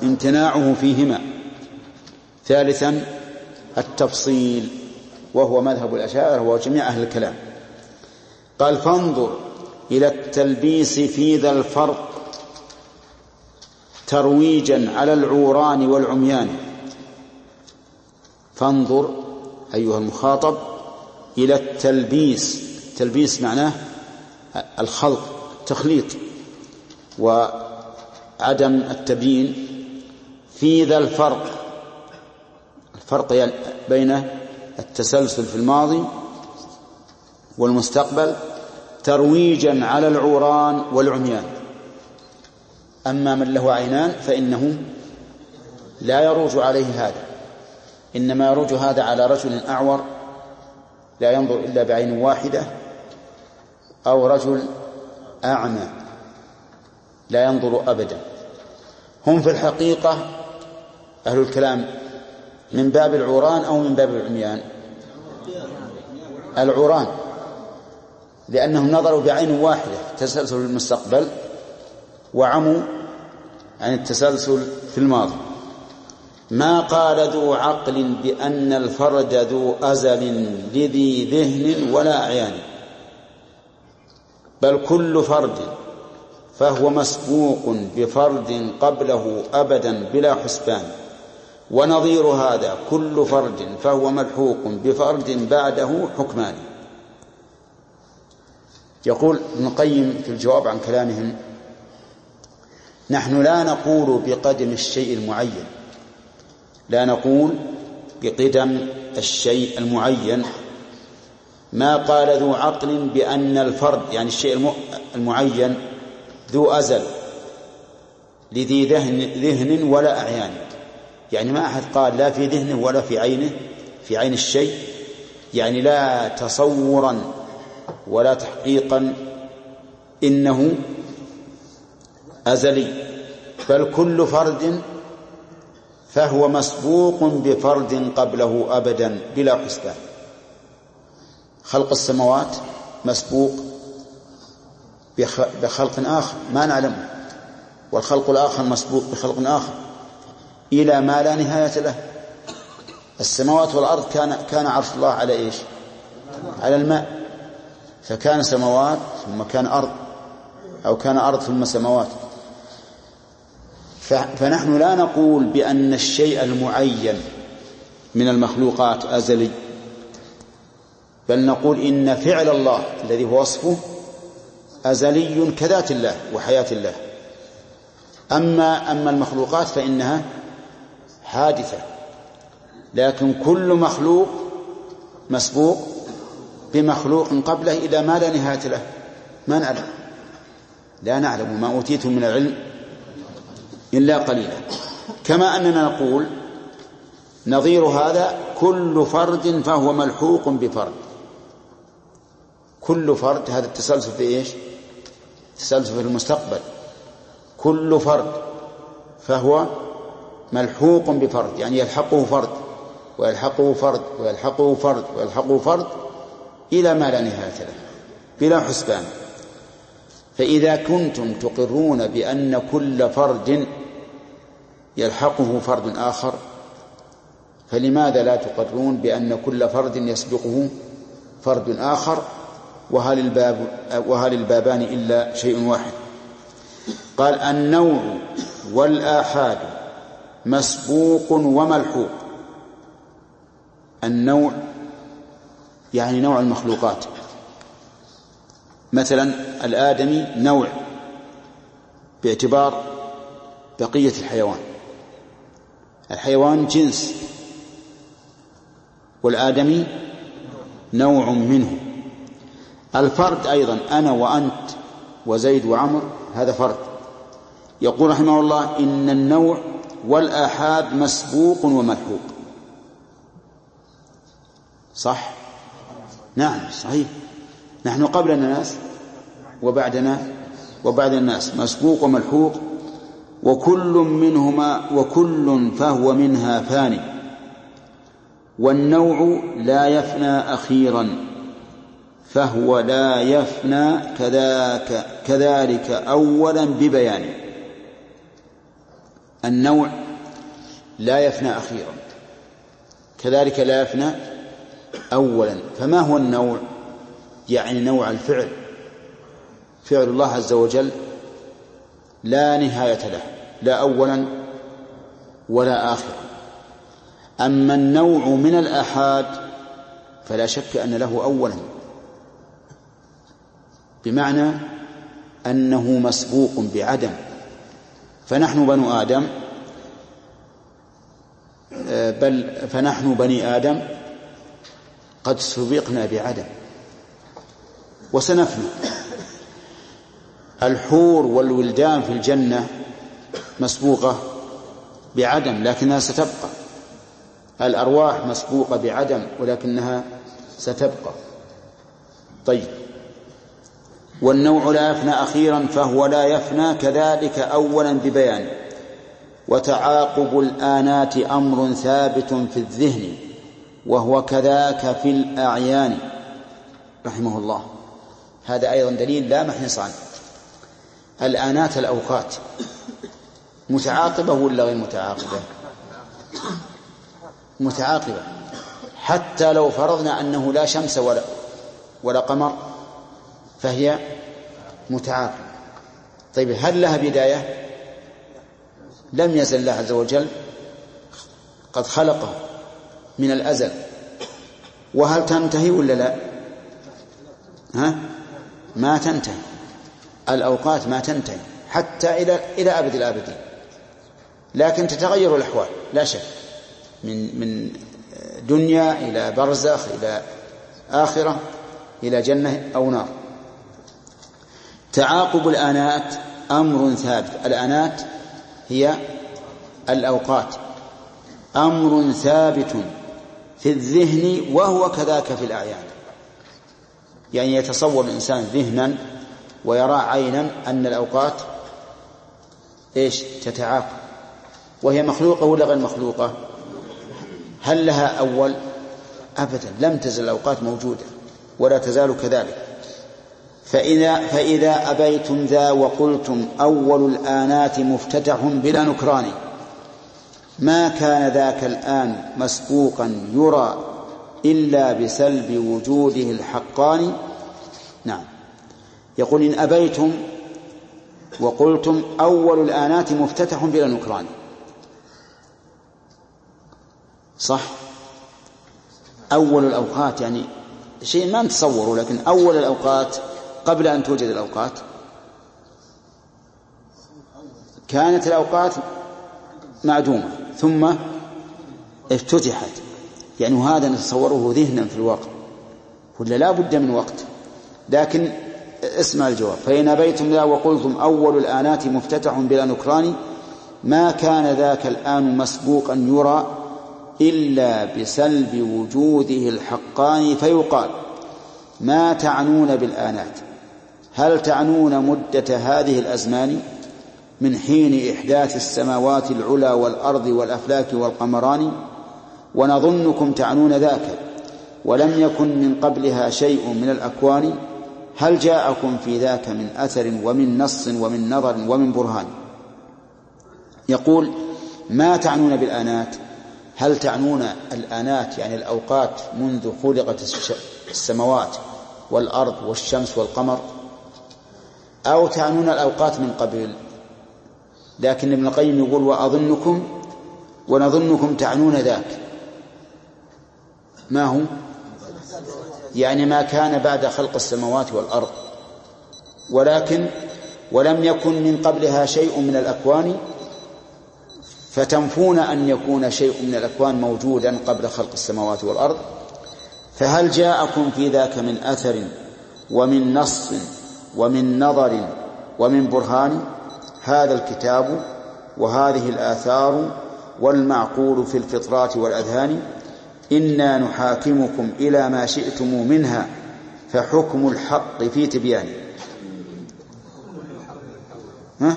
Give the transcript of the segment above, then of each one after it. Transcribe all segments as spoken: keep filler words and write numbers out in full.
امتناعه فيهما. ثالثا التفصيل، وهو مذهب الأشاعرة وجميع أهل الكلام. قال فانظر إلى التلبيس في ذا الفرق ترويجا على العوران والعميان. فانظر أيها المخاطب إلى التلبيس. التلبيس معناه الخلط، التخليط وعدم التبيين. في ذا الفرق، الفرق يعني بين التسلسل في الماضي والمستقبل ترويجا على العوران والعميان. أما من له عينان فإنه لا يروج عليه هذا، إنما يروج هذا على رجل أعور لا ينظر إلا بعين واحدة، أو رجل أعمى لا ينظر أبدا. هم في الحقيقة أهل الكلام من باب العوران أو من باب العميان؟ العوران، لأنهم نظروا بعين واحدة تسلسل المستقبل وعموا عن التسلسل في الماضي. ما قال ذو عقل بأن الفرد ذو أزل لذي ذهن ولا أعيان، بل كل فرد فهو مسبوق بفرد قبله أبدا بلا حسبان، ونظير هذا كل فرد فهو ملحوق بفرد بعده حكمان. يقول ابن القيم في الجواب عن كلامهم: نحن لا نقول بقدم الشيء المعين، لا نقول بقدم الشيء المعين. ما قال ذو عقل بأن الفرد يعني الشيء المعين ذو أزل لذي ذهن, ذهن ولا أعيان، يعني ما أحد قال لا في ذهنه ولا في عينه، في عين الشيء، يعني لا تصورا ولا تحقيقا إنه أزلي، بل كل فرد فهو مسبوق بفرد قبله أبدا بلا حسبان. خلق السماوات مسبوق بخلق آخر ما نعلمه، والخلق الآخر مسبوق بخلق آخر إلى ما لا نهاية له. السماوات والأرض كان كان عرش الله على إيش؟ على الماء، فكان سماوات ثم كان أرض، أو كان أرض ثم سماوات. فنحن لا نقول بأن الشيء المعين من المخلوقات أزلي، بل نقول إن فعل الله الذي هو وصفه أزلي كذات الله وحياة الله. أما أما المخلوقات فإنها حادثة، لكن كل مخلوق مسبوق بمخلوق قبله إلى ما لا نهاية له. ما نعلم، لا نعلم ما أوتيتم من العلم إلا قليلا. كما أننا نقول نظير هذا كل فرد فهو ملحوق بفرد. كل فرد هذا التسلسل في إيش؟ تسلسل في المستقبل. كل فرد فهو ملحوق بفرد، يعني يلحقه فرد ويلحقه فرد ويلحقه فرد ويلحقه فرد إلى ما لا نهاية له بلا حسبان. فإذا كنتم تقرون بأن كل فرد يلحقه فرد آخر، فلماذا لا تقرون بأن كل فرد يسبقه فرد آخر؟ وهل الباب وهل البابان إلا شيء واحد؟ قال النوع والآحاد مسبوق وملحوق. النوع يعني نوع المخلوقات، مثلا الآدمي نوع باعتبار بقية الحيوان، الحيوان جنس، والآدمي نوع منه. الفرد أيضا أنا وأنت وزيد وعمر هذا فرد. يقول رحمه الله إن النوع والآحاد مسبوق وملحوق. صح؟ نعم صحيح، نحن قبل الناس وبعدنا وبعد الناس مسبوق وملحوق، وكل منهما وكل فهو منها فاني، والنوع لا يفنى أخيرا فهو لا يفنى كذاك كذلك أولا ببيان. النوع لا يفنى أخيرا، كذلك لا يفنى أولا. فما هو النوع؟ يعني نوع الفعل، فعل الله عز وجل لا نهاية له، لا أولا ولا آخرا. أما النوع من الآحاد فلا شك أن له أولا، بمعنى أنه مسبوق بعدم. فنحن بنو آدم، بل فنحن بني آدم قد سبقنا بعدم وسنفنى. الحور والولدان في الجنة مسبوقة بعدم لكنها ستبقى، الأرواح مسبوقة بعدم ولكنها ستبقى. طيب، والنوع لا يفنى أخيرا فهو لا يفنى كذلك أولا ببيان. وتعاقب الآنات أمر ثابت في الذهن وهو كذاك في الأعيان. رحمه الله. هذا أيضا دليل لا محيص عنه. الآنات الأوقات متعاقبة ولا غير متعاقبة؟ متعاقبة، حتى لو فرضنا أنه لا شمس ولا, ولا قمر فهي متعاقبة. طيب، هل لها بداية؟ لم يزل الله عز وجل قد خلقه من الأزل. وهل تنتهي ولا لا؟ ها؟ ما تنتهي، الأوقات ما تنتهي حتى إلى إلى أبد الآبدين، لكن تتغير الأحوال لا شك، من من دنيا إلى برزخ إلى آخرة إلى جنة أو نار. تعاقب الآنات أمر ثابت. الآنات هي الأوقات، أمر ثابت في الذهن وهو كذاك في الأعيان. يعني يتصور الإنسان ذهنا ويرى عينا أن الأوقات إيش تتعاقب، وهي مخلوقة ولا غير مخلوقة؟ هل لها أول؟ أبدا، لم تزل الأوقات موجودة ولا تزال كذلك. فإذا, فإذا أبيتم ذا وقلتم أول الآنات مفتتح بلا نكران ما كان ذاك الآن مسبوقا يرى إلا بسلب وجوده الحقان. نعم، يقول إن أبيتم وقلتم أول الآنات مفتتح بلا نكران، صح؟ أول الأوقات يعني شيء ما نتصوره، لكن أول الأوقات قبل أن توجد الأوقات كانت الأوقات معدومة ثم افتتحت. يعني هذا نتصوره ذهنا في الوقت، ولا لا بد من وقت. لكن اسمع الجواب. فإن أبيتم لا وقلتم أول الآنات مفتتح بلا نكران ما كان ذاك الآن مسبوقا يرى إلا بسلب وجوده الحقان. فيقال ما تعنون بالآنات؟ هل تعنون مدة هذه الأزمان من حين إحداث السماوات العلى والأرض والأفلاك والقمران؟ ونظنكم تعنون ذاك ولم يكن من قبلها شيء من الأكوان. هل جاءكم في ذاك من أثر ومن نص ومن نظر ومن برهان؟ يقول ما تعنون بالآنات؟ هل تعنون الآنات يعني الأوقات منذ خلقت السماوات والأرض والشمس والقمر، أو تعنون الأوقات من قبل؟ لكن ابن القيم يقول وأظنكم ونظنكم تعنون ذاك. ما هو؟ يعني ما كان بعد خلق السماوات والأرض، ولكن ولم يكن من قبلها شيء من الأكوان، فتنفون أن يكون شيء من الأكوان موجودا قبل خلق السماوات والأرض. فهل جاءكم في ذاك من أثر ومن نص ومن نظر ومن برهان؟ هذا الكتاب وهذه الآثار والمعقول في الفطرات والأذهان. إنا نحاكمكم إلى ما شئتم منها فحكم الحق في تبيان. ها؟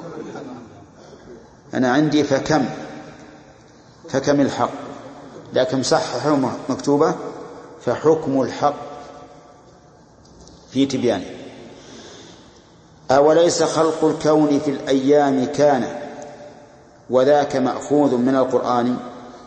أنا عندي فكم فكم الحق، لكن صححوا مكتوبة فحكم الحق في تبيان. أوليس خلق الكون في الأيام كان وذاك مأخوذ من القرآن.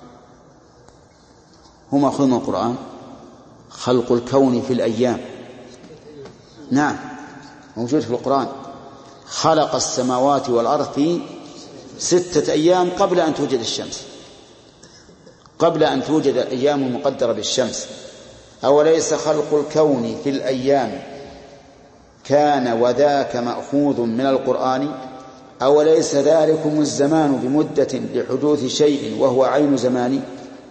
هو مأخوذ من القرآن. خلق الكون في الأيام، نعم موجود في القرآن. خلق السماوات والأرض في ستة أيام قبل أن توجد الشمس، قبل أن توجد الأيام المقدرة بالشمس. أوليس خلق الكون في الأيام كان وذاك مأخوذ من القرآن؟ أوليس ذلكم الزمان بمدة لحدوث شيء وهو عين زمان؟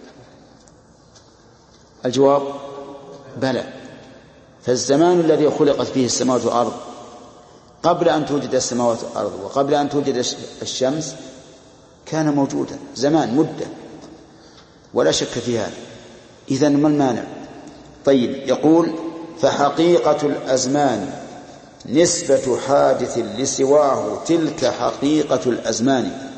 الجواب بلى. فالزمان الذي خلقت فيه السماوات والأرض قبل أن توجد السماوات والأرض وقبل أن توجد الشمس كان موجودا، زمان مدة ولا شك في هذا. إذن ما المانع؟ طيب، يقول فحقيقة الأزمان نسبة حادث لسواه تلك حقيقة الأزمان.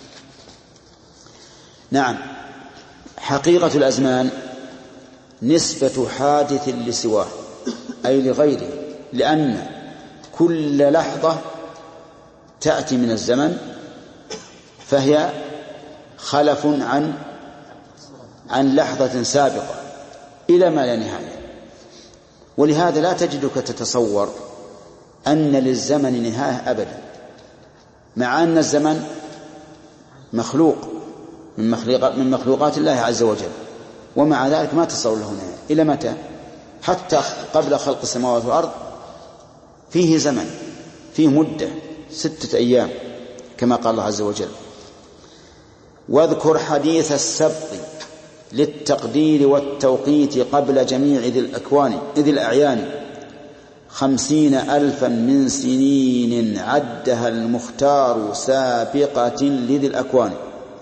نعم، حقيقة الأزمان نسبة حادث لسواه أي لغيره، لأن كل لحظة تأتي من الزمن فهي خلف عن عن لحظة سابقة إلى ما لا نهاية. ولهذا لا تجدك تتصور أن للزمن نهاية أبدا، مع أن الزمن مخلوق من مخلوقات, من مخلوقات الله عز وجل، ومع ذلك ما تصور له نهاية. إلى متى؟ حتى قبل خلق السماوات والأرض فيه زمن، فيه مدة ستة أيام كما قال الله عز وجل. واذكر حديث السبق للتقدير والتوقيت قبل جميع ذي الأكوان ذي الأعيان خمسين ألفا من سنين عدها المختار سابقة لذي الأكوان.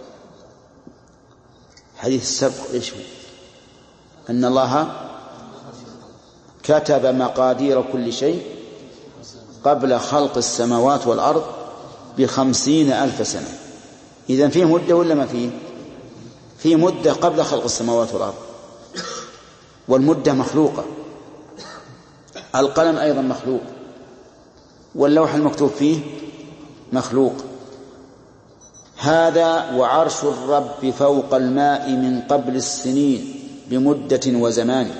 حديث السبق إيش هو؟ أن الله كتب مقادير كل شيء قبل خلق السماوات والأرض بخمسين ألف سنة. إذن فيه مدة ولا ما فيه؟ فيه مدة قبل خلق السماوات والأرض، والمدة مخلوقة. القلم أيضا مخلوق، واللوح المكتوب فيه مخلوق. هذا وعرش الرب فوق الماء من قبل السنين بمدة وزمان.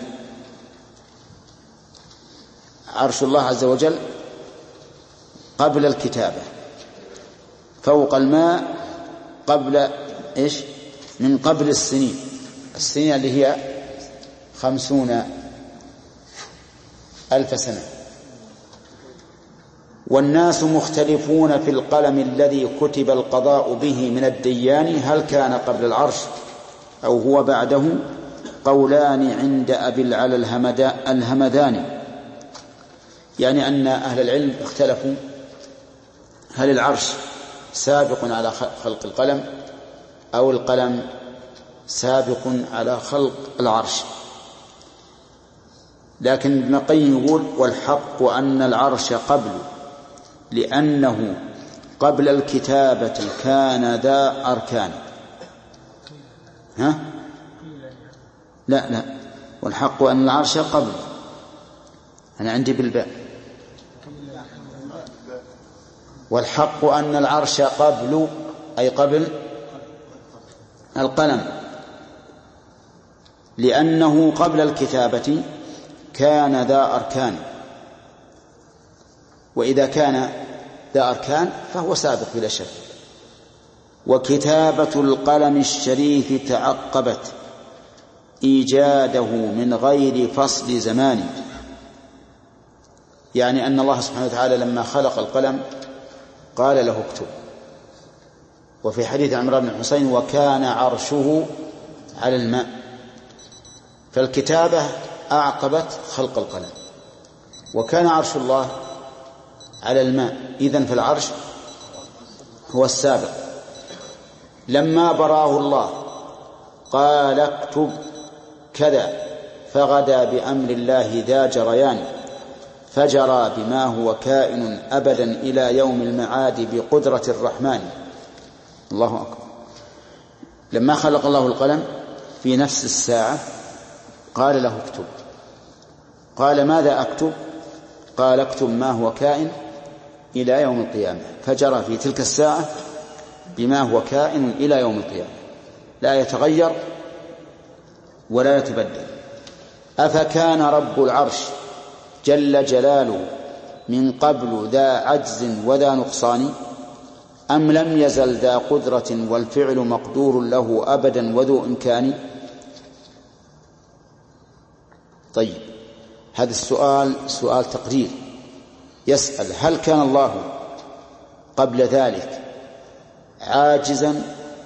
عرش الله عز وجل قبل الكتابة، فوق الماء قبل إيش؟ من قبل السنين، السنين اللي هي خمسون ألف سنة. والناس مختلفون في القلم الذي كتب القضاء به من الديان هل كان قبل العرش أو هو بعده؟ قولان عند أبي العلا الهمداني، يعني أن أهل العلم اختلفوا هل العرش سابق على خلق القلم أو القلم سابق على خلق العرش. لكن ابن القيم يقول والحق أن العرش قبل، لأنه قبل الكتابة كان ذا أركان. ها؟ لا لا، والحق أن العرش قبل، أنا عندي بالباء. والحق أن العرش قبل أي قبل القلم، لأنه قبل الكتابة كان ذا أركان، وإذا كان ذا أركان فهو سابق بلا شك. وكتابة القلم الشريف تعقبت إيجاده من غير فصل زمان، يعني أن الله سبحانه وتعالى لما خلق القلم قال له اكتب. وفي حديث عمران بن حسين وكان عرشه على الماء، فالكتابة أعقبت خلق القلم. وكان عرش الله على الماء، إذن فالعرش هو السابق. لما براه الله قال اكتب كذا فغدا بأمر الله ذا جريان، فجرى بما هو كائن أبدا إلى يوم المعاد بقدرة الرحمن. الله أكبر. لما خلق الله القلم في نفس الساعة قال له اكتب. قال ماذا أكتب؟ قال اكتب ما هو كائن إلى يوم القيامة. فجرى في تلك الساعة بما هو كائن إلى يوم القيامة، لا يتغير ولا يتبدل. أفكان رب العرش جل جلاله من قبل ذا عجز وذا نقصان، أم لم يزل ذا قدرة والفعل مقدور له أبدا وذو إمكان؟ طيب، هذا السؤال سؤال تقرير، يسأل هل كان الله قبل ذلك عاجزا؟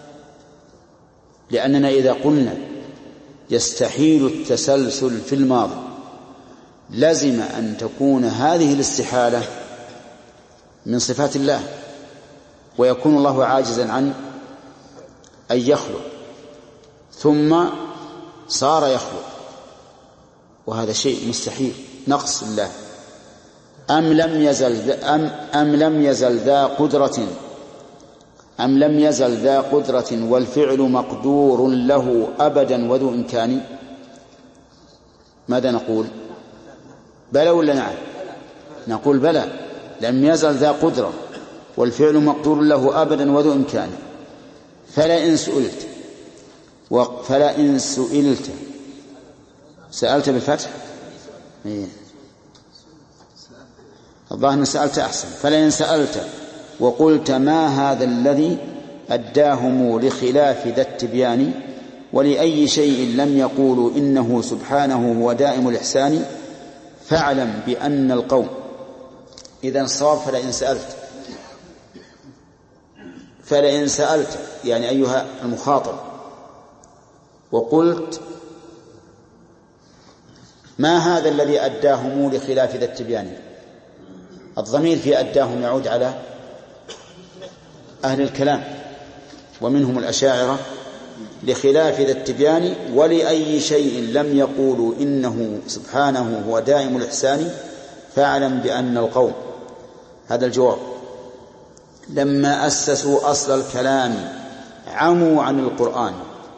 لأننا إذا قلنا يستحيل التسلسل في الماضي لزم أن تكون هذه الاستحالة من صفات الله، ويكون الله عاجزا عن أن يخلق ثم صار يخلق، وهذا شيء مستحيل، نقص الله. أم لم يزل أم أم لم يزل ذا قدرة أم لم يزل ذا قدرة والفعل مقدور له أبدا وذو إمكان؟ ماذا نقول؟ بلى ولا نعم؟ نقول بلى، لم يزل ذا قدرة والفعل مقدور له أبدا وذو إمكان. فلئن سئلت فلئن سئلت سألت بالفتح، إيه. الظاهر أن سألت أحسن. فلئن سألت وقلت ما هذا الذي أداهم لخلاف ذا التبيان، ولأي شيء لم يقولوا إنه سبحانه هو دائم الإحسان، فاعلم بأن القوم إذا الصواب. فلئن سألت فلئن سألت يعني أيها المخاطب وقلت ما هذا الذي أداهم لخلاف ذا التبيان، الضمير في أداهم يعود على أهل الكلام ومنهم الأشاعرة، لخلاف ذا التبيان ولأي شيء لم يقولوا إنه سبحانه هو دائم الإحسان، فاعلم بأن القوم، هذا الجواب، لما أسسوا أصل الكلام عموا عن القرآن.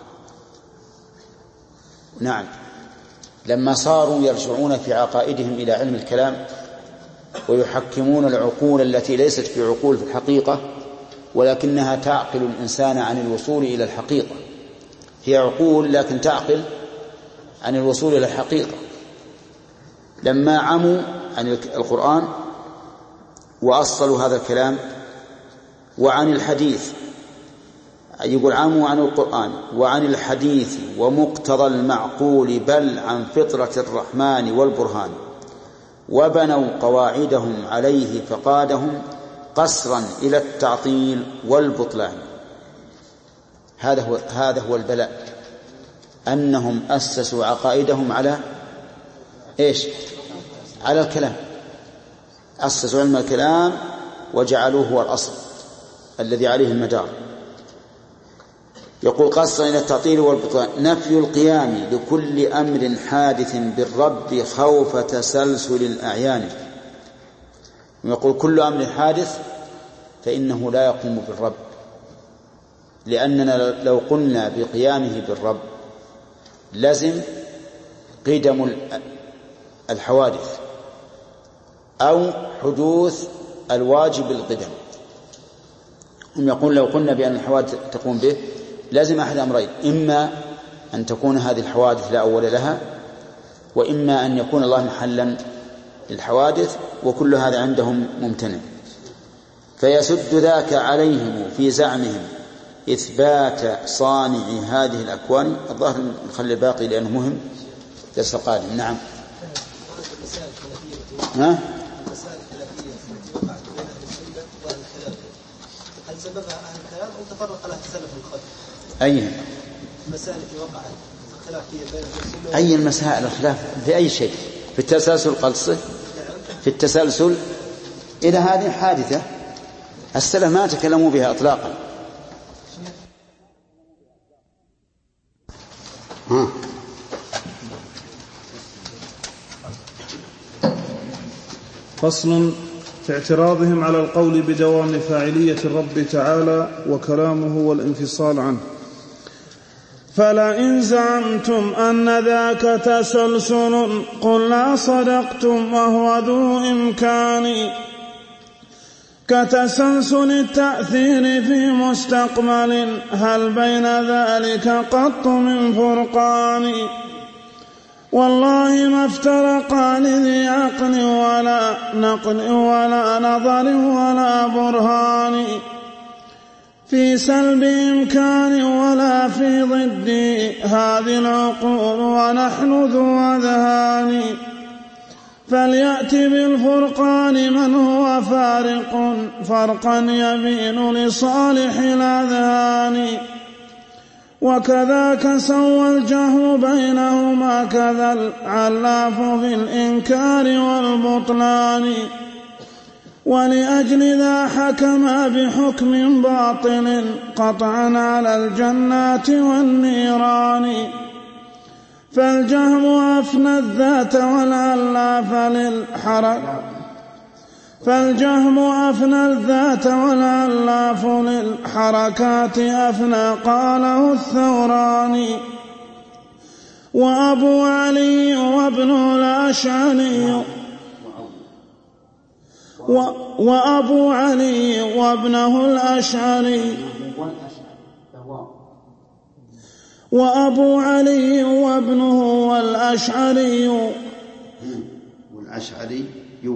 نعم، لما صاروا يرجعون في عقائدهم إلى علم الكلام ويحكمون العقول التي ليست في عقول في الحقيقة، ولكنها تعقل الإنسان عن الوصول إلى الحقيقة، هي عقول لكن تعقل عن الوصول إلى الحقيقة. لما عموا عن القرآن وأصلوا هذا الكلام وعن الحديث، يقول عموا عن القرآن وعن الحديث ومقتضى المعقول، بل عن فطرة الرحمن والبرهان، وبنوا قواعدهم عليه فقادهم قصرا إلى التعطيل والبطلان. هذا هو هذا هو البلاء، أنهم أسسوا عقائدهم على إيش؟ على الكلام، أسسوا علم الكلام وجعلوه هو الأصل الذي عليه المدار. يقول قصرا إلى التعطيل والبطلان، نفي القيام لكل أمر حادث بالرب خوف تسلسل الأعيان. يقول كل أمر حادث فإنه لا يقوم بالرب، لأننا لو قلنا بقيامه بالرب لازم قدم الحوادث أو حدوث الواجب القدم. هم يقول لو قلنا بأن الحوادث تقوم به لازم أحد أمرين، إما أن تكون هذه الحوادث لا أول لها، وإما أن يكون الله محلا للحوادث، وكل هذا عندهم ممتنع. فيسد ذاك عليهم في زعمهم إثبات صانع هذه الأكوان. الظاهر نخلي الباقي لأنه مهم درس القادم. نعم. ها؟ هل سببها أهل الكلام أو تفرق على السلف الخلف؟ أي المسائل التي وقعت خلافية بين المسلمين؟ أي المسائل الخلاف في أي شيء؟ في التسلسل قلصه، في التسلسل إلى هذه حادثة السلف ما تكلموا بها إطلاقا. ها. فصل في اعتراضهم على القول بدوام فاعلية الرب تعالى وكلامه والانفصال عنه. فلئن زعمتم أن ذاك تسلسل قلنا صدقتم وهو ذو إمكان، كتسلسل التأثير في مستقبل هل بين ذلك قط من فرقان والله ما افترقا لذي عقل ولا نقل ولا نظر ولا برهان في سلب إمكان ولا في ضد هذه العقول ونحن ذو أذهان فليأت بالفرقان من هو فارق فرقا يبين لصالح الأذهان وكذاك سوى الجهل بينهما كذا العلاف في الإنكار والبطلان ولأجل ذا حكم بحكم باطل قطعا على الجنات والنيران فالجهم أفنى الذات والعلاف للحرك فالجهم أفنى الذات والعلاف للحركات أفنى قاله الثوراني وأبو علي وابن الأشعري وأبو علي وابنه الأشعري وأبو علي وابنه والأشعري والأشعري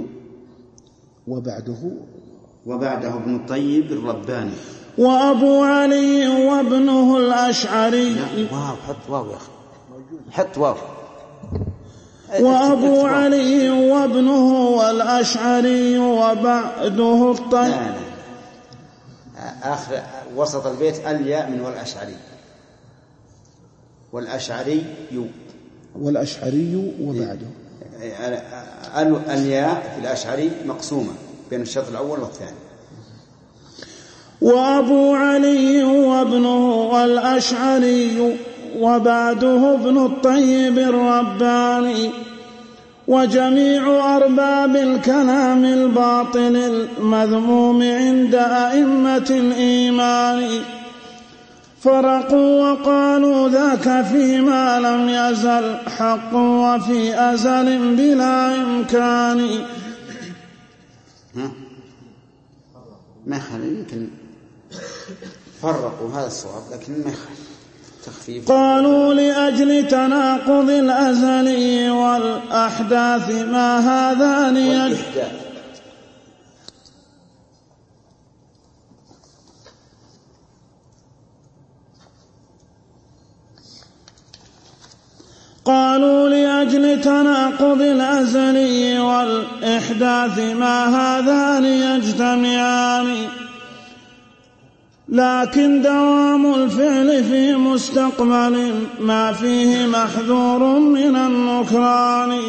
وبعده وبعده ابن الطيب الرباني وأبو علي وابنه الأشعري واو حط واو يا أخي حط واو وأبو علي وابنه والأشعري وبعده الطيب لا لا. آخر وسط البيت الياء من والأشعري والأشعري يو والأشعري وبعده الياء في الأشعري مقسومة بين الشطر الأول والثاني وأبو علي وابنه والأشعري وبعده ابن الطيب الرباني وجميع أرباب الكلام الباطل المذموم عند أئمة الإيمان فرقوا وقالوا ذاك فيما لم يزل حق وفي أزل بلا إمكان ما يخالف يمكن فرقوا هذا الصواب لكن ما يخالف تخفيف قالوا لأجل تناقض الأزلي والأحداث ما هذان يجتمعان قالوا لأجل تناقض الأزلي والإحداث ما هذان يجتمعان لكن دوام الفعل في مستقبل ما فيه محذور من النكران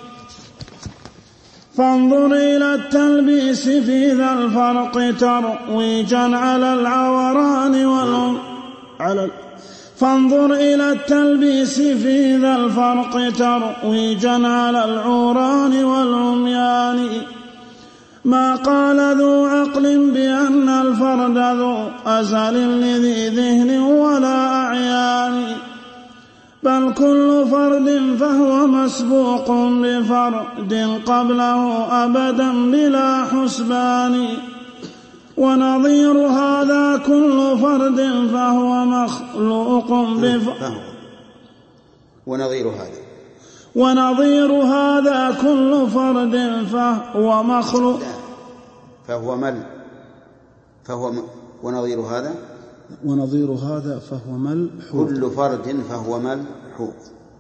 فانظر إلى التلبيس في ذا الفرق ترويجا على العوران والأم على فانظر إلى التلبيس في ذا الفرق ترويجا على العوران والعميان ما قال ذو عقل بأن الفرد ذو أزل لذي ذهن ولا أعيان بل كل فرد فهو مسبوق بفرد قبله أبدا بلا حسبان ونظير هذا كل فرد فهو مخلوق بفرد ونظير هذا ونظير هذا كل فرد فهو مخلوق فهو مل فهو م... ونظير هذا ونظير هذا فهو ملحوظ كل فرد فهو ملحوظ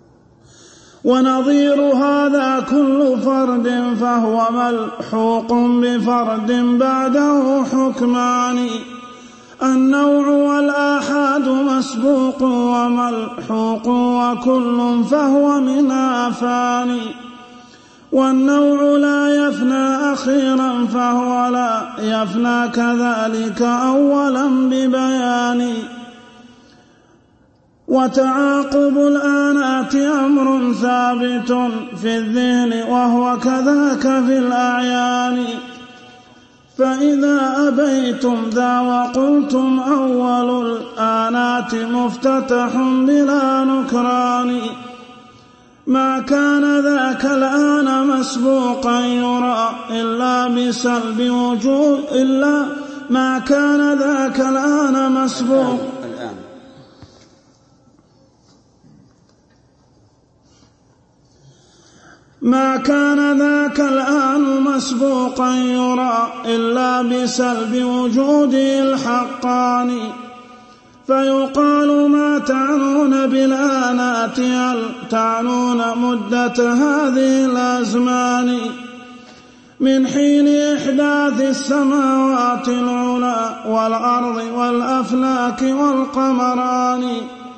ونظير هذا كل فرد فهو ملحوق بفرد بعده حكمان النوع والآحاد مسبوق وملحوق وكل فهو من آفان والنوع لا يفنى أخيرا فهو لا يفنى كذلك أولا ببيان وتعاقب الآنات أمر ثابت في الذهن وهو كذاك في الأعيان فإذا أبيتم ذا وقلتم أول الآنات مفتتح بلا نكران ما كان ذاك الآن مسبوقا يرى إلا بسلب وجود إلا ما كان ذاك الآن مسبوق الآن ما كان ذاك الآن مسبوقا يرى إلا بسلب وجوده الحقاني فيقال ما تعنون بالآنات هل تعنون مدة هذه الأزمان من حين إحداث السماوات العلى والأرض والأفلاك والقمران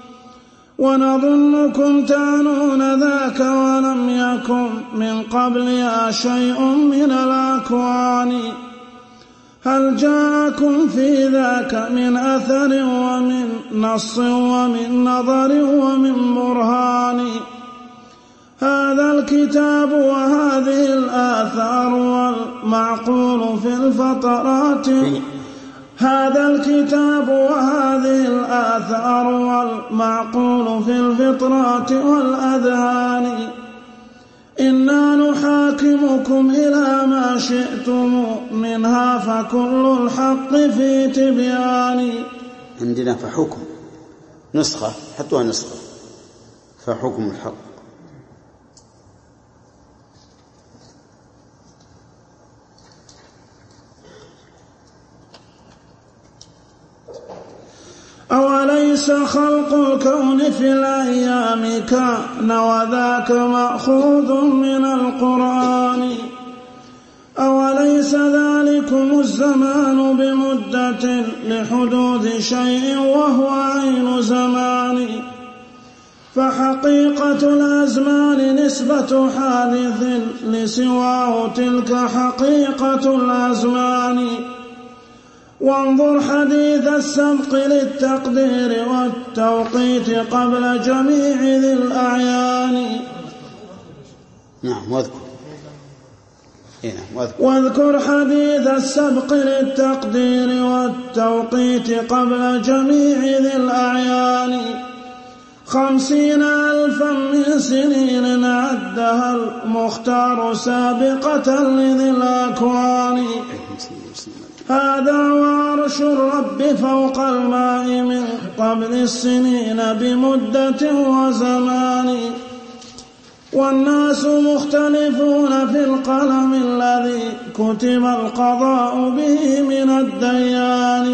ونظنكم تعنون ذاك ولم يكن من قبلها شيء من الأكوان هل جاءكم في ذاك من أثر ومن نص ومن نظر ومن برهان هذا الكتاب وهذه الآثار والمعقول في الفترات هذا الكتاب وهذه الآثار والمعقول في الفطرات والأذهان إنا نحاكمكم إلى ما شئتم منها فكل الحق في تبيان. عندنا فحكم نسخة حطوها نسخة فحكم الحق. أوليس خلق الكون في الأيام كان وذاك مأخوذ من القرآن أوليس ذلكم الزمان بمدة لحدوث شيء وهو عين زمان فحقيقة الأزمان نسبة حادث لسواه تلك حقيقة الأزمان وانظر حديث السبق للتقدير والتوقيت قبل جميع ذي الأعيان. نعم واذكر نعم واذكر واذكر حديث السبق للتقدير والتوقيت قبل جميع ذي الأعيان خمسين ألفا من سنين عدها المختار سابقة لذي الأكوان هذا وعرش الرب فوق الماء من قبل السنين بمدة وزمان والناس مختلفون في القلم الذي كتب القضاء به من الديان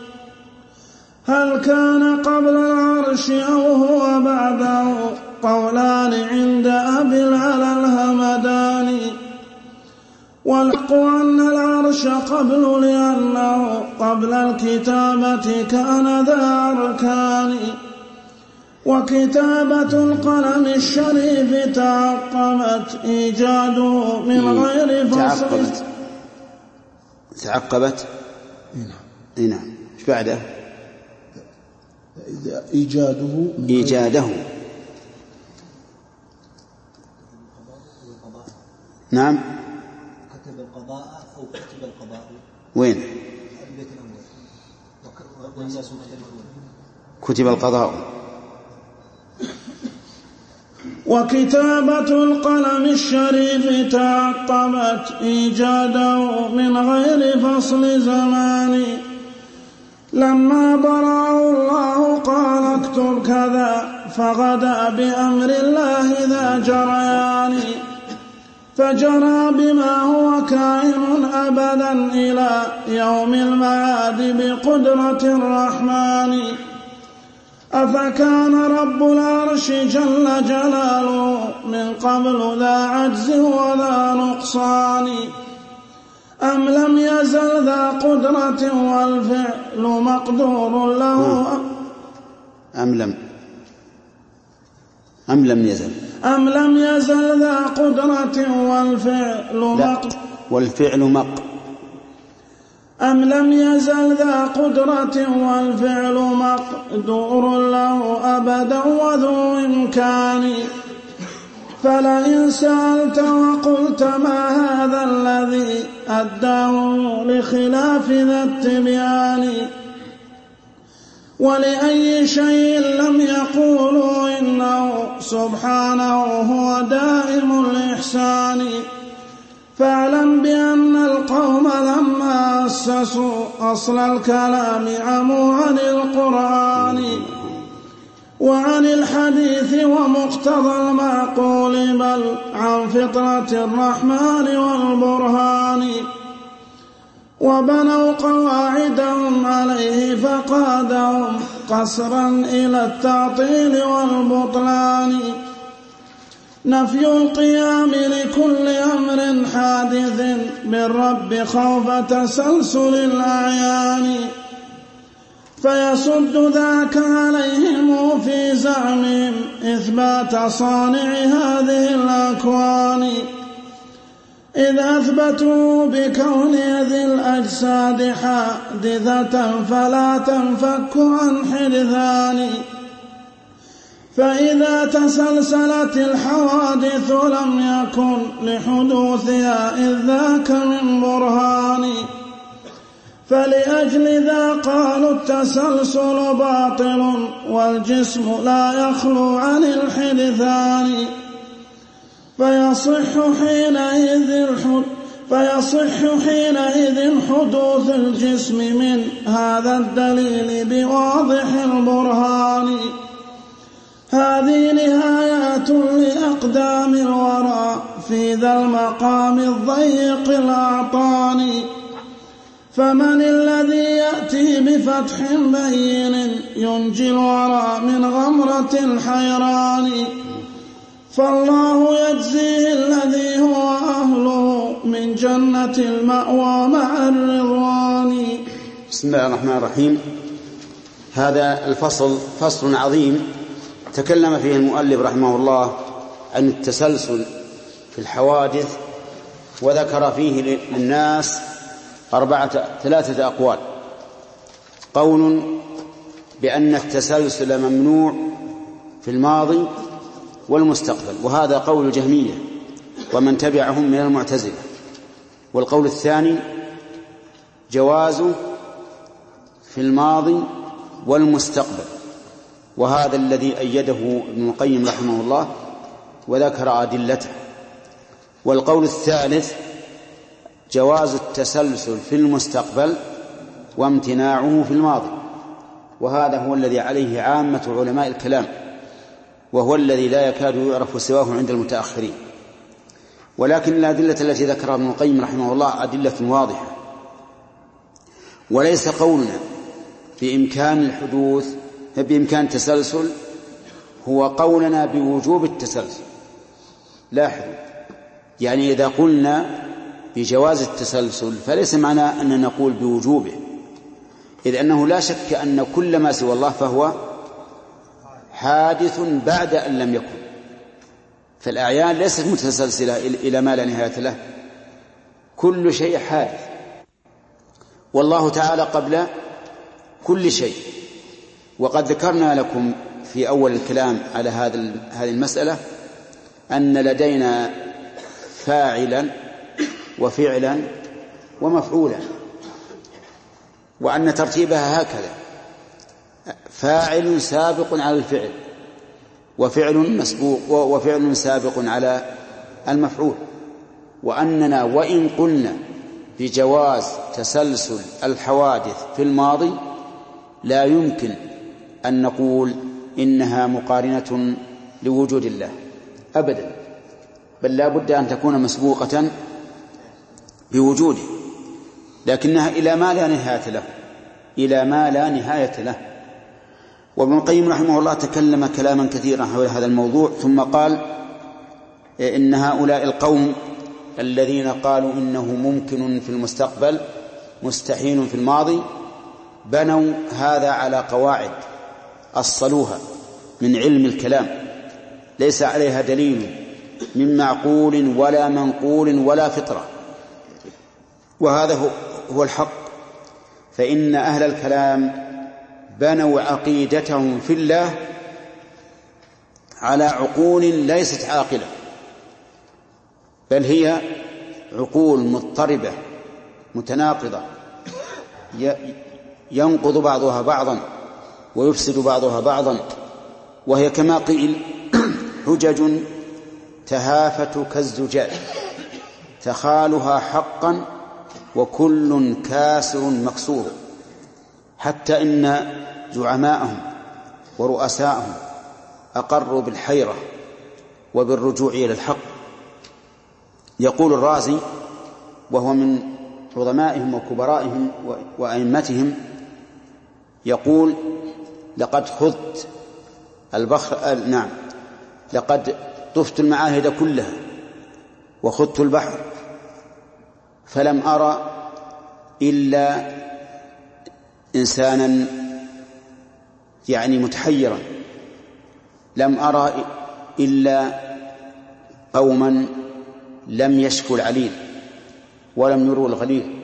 هل كان قبل العرش أو هو بعده قولان عند أبي العلا الهمداني والحق أن العرش قبل لأنه قبل الكتابة كان ذا أركان وكتابة القلم الشريف تعقبت إيجاده من غير فصل تعقبت تعقبت نعم نعم ايش بعده إيجاده إيجاده نعم كتب القضاء أو كتب القضاء وين البيت الأول والناس مختلفون كتب القضاء وكتابة القلم الشريف تعقبت إيجاده من غير فصل زمان لما برأه الله قال اكتب كذا فغدا بأمر الله ذا جريان فجرى بما هو كائن أبدا إلى يوم المعاد بقدرة الرحمن أفكان رب العرش جل جلاله من قبل ذا عجز وذا نقصان أم لم يزل ذا قدرة والفعل مقدور له أم لم أم لم يزل أم لم يزل ذا قدرة والفعل مقدور والفعل مق أم لم يزل ذا قدرة والفعل مقدور له أبدا وذو إمكان فلئن سألت وقلت ما هذا الذي أداه لخلاف ذا التبيان ولأي شيء لم يقولوا إنه سبحانه هو دائم الإحسان. فاعلم بأن القوم لما أسسوا أصل الكلام عموا عن القرآن وعن الحديث ومقتضى المعقول بل عن فطرة الرحمن والبرهان. وبنوا قواعدهم عليه فقادهم قصرا إلى التعطيل والبطلان. نفي القيام لكل أمر حادث بالرب خوف تسلسل الأعيان. فيصد ذاك عليهم في زعمهم إثبات صانع هذه الأكوان، إذ أثبتوا بكون ذي الأجساد حادثة فلا تنفك عن حدثان. فإذا تسلسلت الحوادث لم يكن لحدوثها إذ ذاك من برهان. فلأجل ذا قالوا التسلسل باطل والجسم لا يخلو عن الحدثان. فيصح حينئذ فيصح حينئذ حدوث الجسم من هذا الدليل بواضح البرهان. هذه نهايات لأقدام الورى في ذا المقام الضيق الأعطان. فمن الذي يأتي بفتح بين ينجي الورى من غمرة الحيران؟ فالله يجزيه الذي هو أهله من جنة المأوى مع الرضوان. بسم الله الرحمن الرحيم. هذا الفصل فصل عظيم تكلم فيه المؤلف رحمه الله عن التسلسل في الحوادث، وذكر فيه للناس أربعة ثلاثة أقوال. قول بأن التسلسل ممنوع في الماضي والمستقبل، وهذا قول الجهمية ومن تبعهم من المعتزلة. والقول الثاني جوازه في الماضي والمستقبل، وهذا الذي أيده ابن القيم رحمه الله وذكر أدلته. والقول الثالث جواز التسلسل في المستقبل وامتناعه في الماضي، وهذا هو الذي عليه عامة علماء الكلام، وهو الذي لا يكاد يعرف سواه عند المتأخرين. ولكن الأدلة التي ذكرها ابن القيم رحمه الله أدلة واضحة، وليس قولنا بإمكان الحدوث بإمكان التسلسل هو قولنا بوجوب التسلسل. لاحظوا، يعني إذا قلنا بجواز التسلسل فليس معنى أن نقول بوجوبه، إذ أنه لا شك أن كل ما سوى الله فهو حادث بعد أن لم يكن. فالأعيان ليست متسلسلة إلى ما لا نهاية له، كل شيء حادث، والله تعالى قبل كل شيء. وقد ذكرنا لكم في أول الكلام على هذه المسألة أن لدينا فاعلا وفعلا ومفعولا، وأن ترتيبها هكذا: فاعل سابق على الفعل، وفعل مسبوق وفعل سابق على المفعول. وأننا وإن قلنا بجواز تسلسل الحوادث في الماضي لا يمكن أن نقول إنها مقارنة لوجود الله أبدا، بل لا بد أن تكون مسبوقة بوجوده، لكنها إلى ما لا نهاية له إلى ما لا نهاية له. وابن القيم رحمه الله تكلم كلاما كثيرا حول هذا الموضوع، ثم قال إن هؤلاء القوم الذين قالوا إنه ممكن في المستقبل مستحيل في الماضي بنوا هذا على قواعد أصلوها من علم الكلام ليس عليها دليل من معقول ولا منقول ولا فطرة، وهذا هو الحق. فإن أهل الكلام بنوا عقيدتهم في الله على عقول ليست عاقلة، بل هي عقول مضطربة متناقضة ينقض بعضها بعضا، ويفسد بعضها بعضا، وهي كما قيل حجج تهافت كالزجاج تخالها حقا وكل كاسر مكسور، حتى إن زعماءهم ورؤساءهم أقروا بالحيرة وبالرجوع إلى الحق. يقول الرازي وهو من عظمائهم وكبرائهم وأئمتهم، يقول: لقد خذت البحر نعم لقد طفت المعاهد كلها وخذت البحر فلم أرى إلا إنسانا يعني متحيرا، لم أرى إلا قوما لم يشكوا العليل ولم يروا الغليل،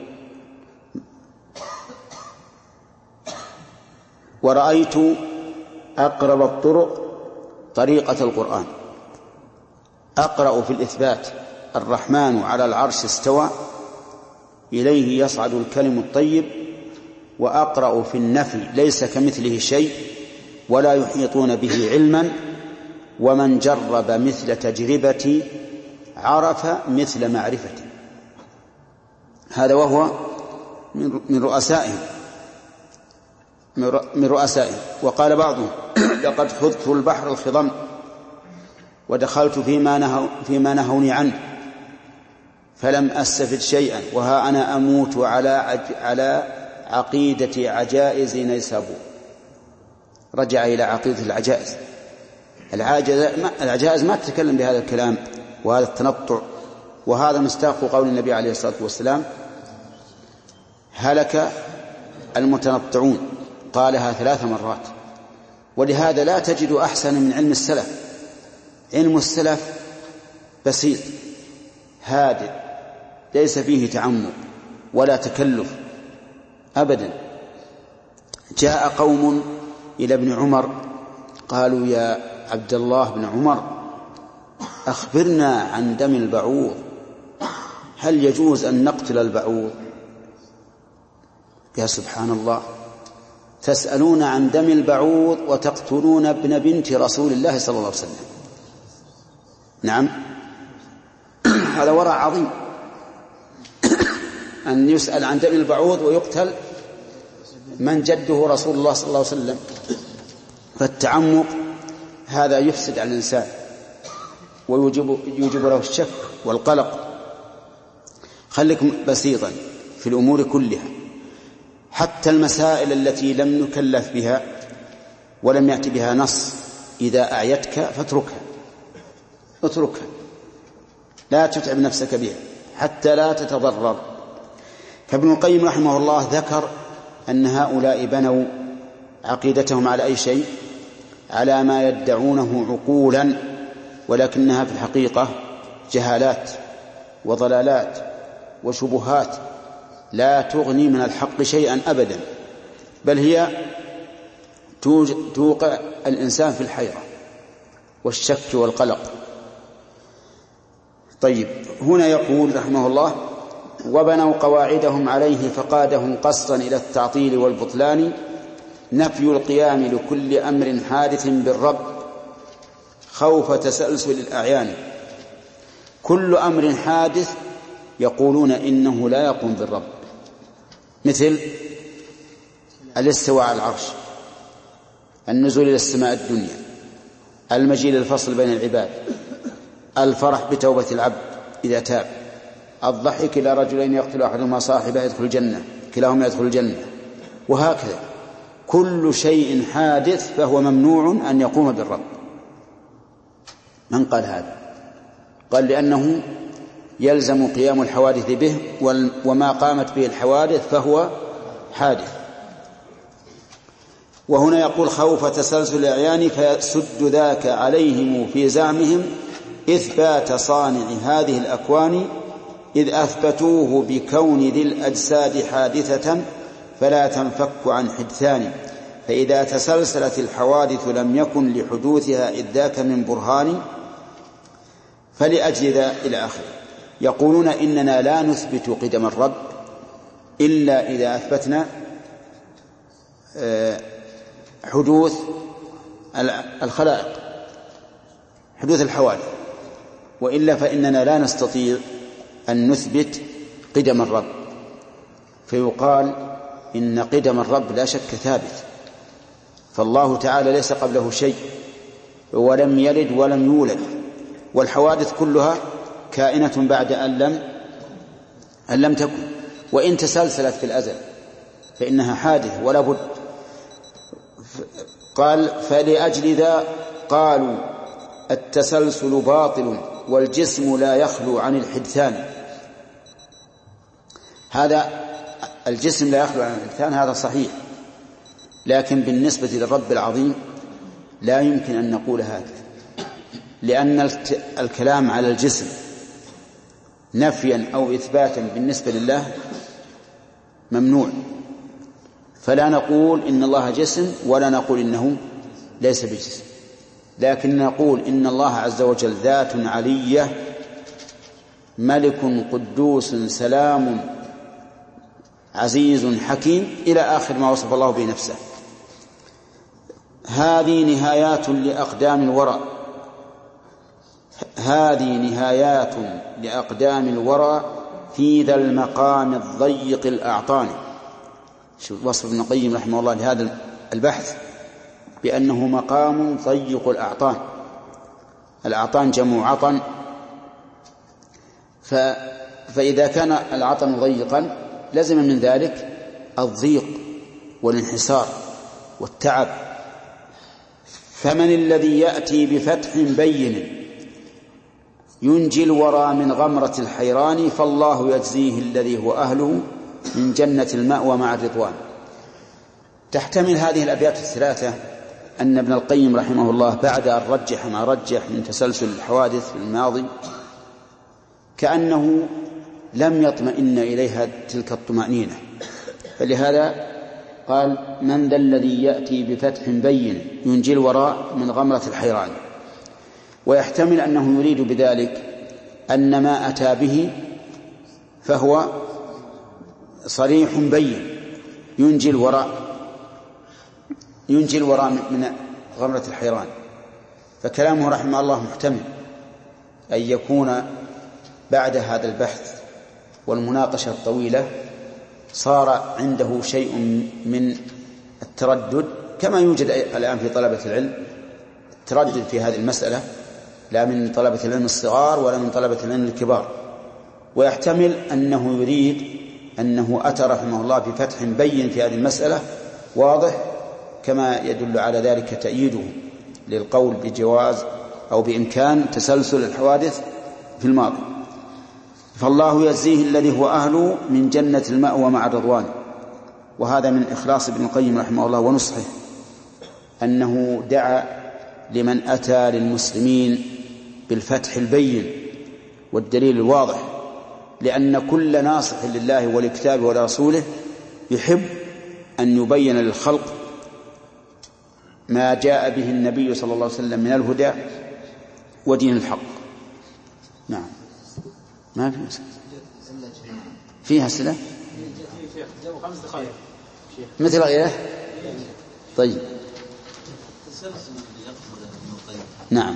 ورأيت أقرب الطرق طريقة القرآن، أقرأ في الإثبات الرحمن على العرش استوى إليه يصعد الكلم الطيب، وأقرأ في النفي ليس كمثله شيء ولا يحيطون به علما، ومن جرب مثل تجربتي عرف مثل معرفتي. هذا وهو من رؤسائهم من رؤسائهم. وقال بعضهم: لقد خذت البحر الخضم ودخلت فيما نهوا فيما نهوني عنه فلم أستفد شيئا، وها أنا أموت على على عقيدة عجائز نيسابور. رجع إلى عقيدة العجائز. العجائز ما تتكلم بهذا الكلام وهذا التنطع، وهذا مصداق قول النبي عليه الصلاة والسلام: هلك المتنطعون، قالها ثلاث مرات. ولهذا لا تجد أحسن من علم السلف. علم السلف بسيط هادئ ليس فيه تعمق ولا تكلف أبدا. جاء قوم إلى ابن عمر قالوا: يا عبد الله بن عمر، أخبرنا عن دم البعوض، هل يجوز أن نقتل البعوض؟ يا سبحان الله، تسألون عن دم البعوض وتقتلون ابن بنت رسول الله صلى الله عليه وسلم. نعم، هذا ورع عظيم أن يسأل عن دم البعوض ويقتل من جده رسول الله صلى الله عليه وسلم. فالتعمق هذا يفسد على الإنسان ويوجب يوجب له الشك والقلق. خليكم بسيطا في الأمور كلها، حتى المسائل التي لم نكلف بها ولم يأتي بها نص، إذا أعيتك فاتركها اتركها لا تتعب نفسك بها حتى لا تتضرر. فابن القيم رحمه الله ذكر أن هؤلاء بنوا عقيدتهم على أي شيء؟ على ما يدعونه عقولا، ولكنها في الحقيقة جهالات وضلالات وشبهات لا تغني من الحق شيئا أبدا، بل هي توقع الإنسان في الحيرة والشك والقلق. طيب، هنا يقول رحمه الله: وبنوا قواعدهم عليه فقادهم قصرا إلى التعطيل والبطلان، نفي القيام لكل أمر حادث بالرب خوف تسلسل الأعيان. كل أمر حادث يقولون إنه لا يقوم بالرب، مثل الاستواء على العرش، النزول إلى السماء الدنيا، المجيء للفصل بين العباد، الفرح بتوبة العبد إذا تاب، الضحك إلى رجلين يقتل أحدهما صاحبه يدخل الجنة، كلاهما يدخل الجنة، وهكذا. كل شيء حادث فهو ممنوع أن يقوم بالرب. من قال هذا؟ قال لأنه يلزم قيام الحوادث به، وما قامت به الحوادث فهو حادث. وهنا يقول: خوف تسلسل الأعيان فيسد ذاك عليهم في زعمهم إثبات صانع هذه الأكوان، إذ أثبتوه بكون ذي الأجساد حادثة فلا تنفك عن حدثان، فإذا تسلسلت الحوادث لم يكن لحدوثها إذ ذاك من برهان، فلأجل ذا إلى آخره. يقولون إننا لا نثبت قدم الرب إلا إذا أثبتنا حدوث الخلائق، حدوث الحوادث، وإلا فإننا لا نستطيع أن نثبت قدم الرب، فيقال إن قدم الرب لا شك ثابت، فالله تعالى ليس قبله شيء ولم يلد ولم يولد، والحوادث كلها كائنة بعد أن لم أن لم تكن، وإن تسلسلت في الأزل فإنها حادث ولا بد. قال فلأجل ذا قالوا التسلسل باطل والجسم لا يخلو عن الحدثان. هذا الجسم لا يخلو عن الحدثان هذا صحيح، لكن بالنسبة للرب العظيم لا يمكن أن نقول هكذا، لأن الكلام على الجسم نفيا أو إثباتا بالنسبة لله ممنوع، فلا نقول إن الله جسم ولا نقول إنه ليس بجسم، لكن نقول إن الله عز وجل ذات علية ملك قدوس سلام عزيز حكيم إلى آخر ما وصف الله به نفسه. هذه نهايات لأقدام الورى، هذه نهايات لأقدام الورى في ذا المقام الضيق الأعطاني. شوف وصف ابن القيم رحمه الله لهذا البحث بأنه مقام ضيق الأعطان. الأعطان جمع عطن، ف... فإذا كان العطن ضيقا لزم من ذلك الضيق والانحسار والتعب. فمن الذي يأتي بفتح بين ينجي الورى من غمرة الحيران، فالله يجزيه الذي هو أهله من جنة المأوى مع الرضوان. تحتمل هذه الأبيات الثلاثة أن ابن القيم رحمه الله بعد أن رجح ما رجح من تسلسل الحوادث في الماضي كأنه لم يطمئن إليها تلك الطمأنينة، فلهذا قال من ذا الذي يأتي بفتح بين ينجي الوراء من غمرة الحيران. ويحتمل أنه يريد بذلك أن ما أتى به فهو صريح بين ينجي الوراء ينجي الوراء من غمرة الحيران. فكلامه رحمه الله محتمل أن يكون بعد هذا البحث والمناقشة الطويلة صار عنده شيء من التردد، كما يوجد الآن في طلبة العلم التردد في هذه المسألة، لا من طلبة العلم الصغار ولا من طلبة العلم الكبار. ويحتمل أنه يريد أنه أتى رحمه الله بفتح بين في هذه المسألة واضح، كما يدل على ذلك تأييده للقول بجواز أو بإمكان تسلسل الحوادث في الماضي. فالله يجزيه الذي هو أهله من جنة المأوى مع الرضوان. وهذا من إخلاص ابن القيم رحمه الله ونصحه، أنه دعا لمن أتى للمسلمين بالفتح البين والدليل الواضح، لأن كل ناصح لله ولكتابه ولرسوله يحب أن يبين للخلق ما جاء به النبي صلى الله عليه وسلم من الهدى ودين الحق. نعم، ما في مسألة فيها أسئلة مثل غيره. طيب نعم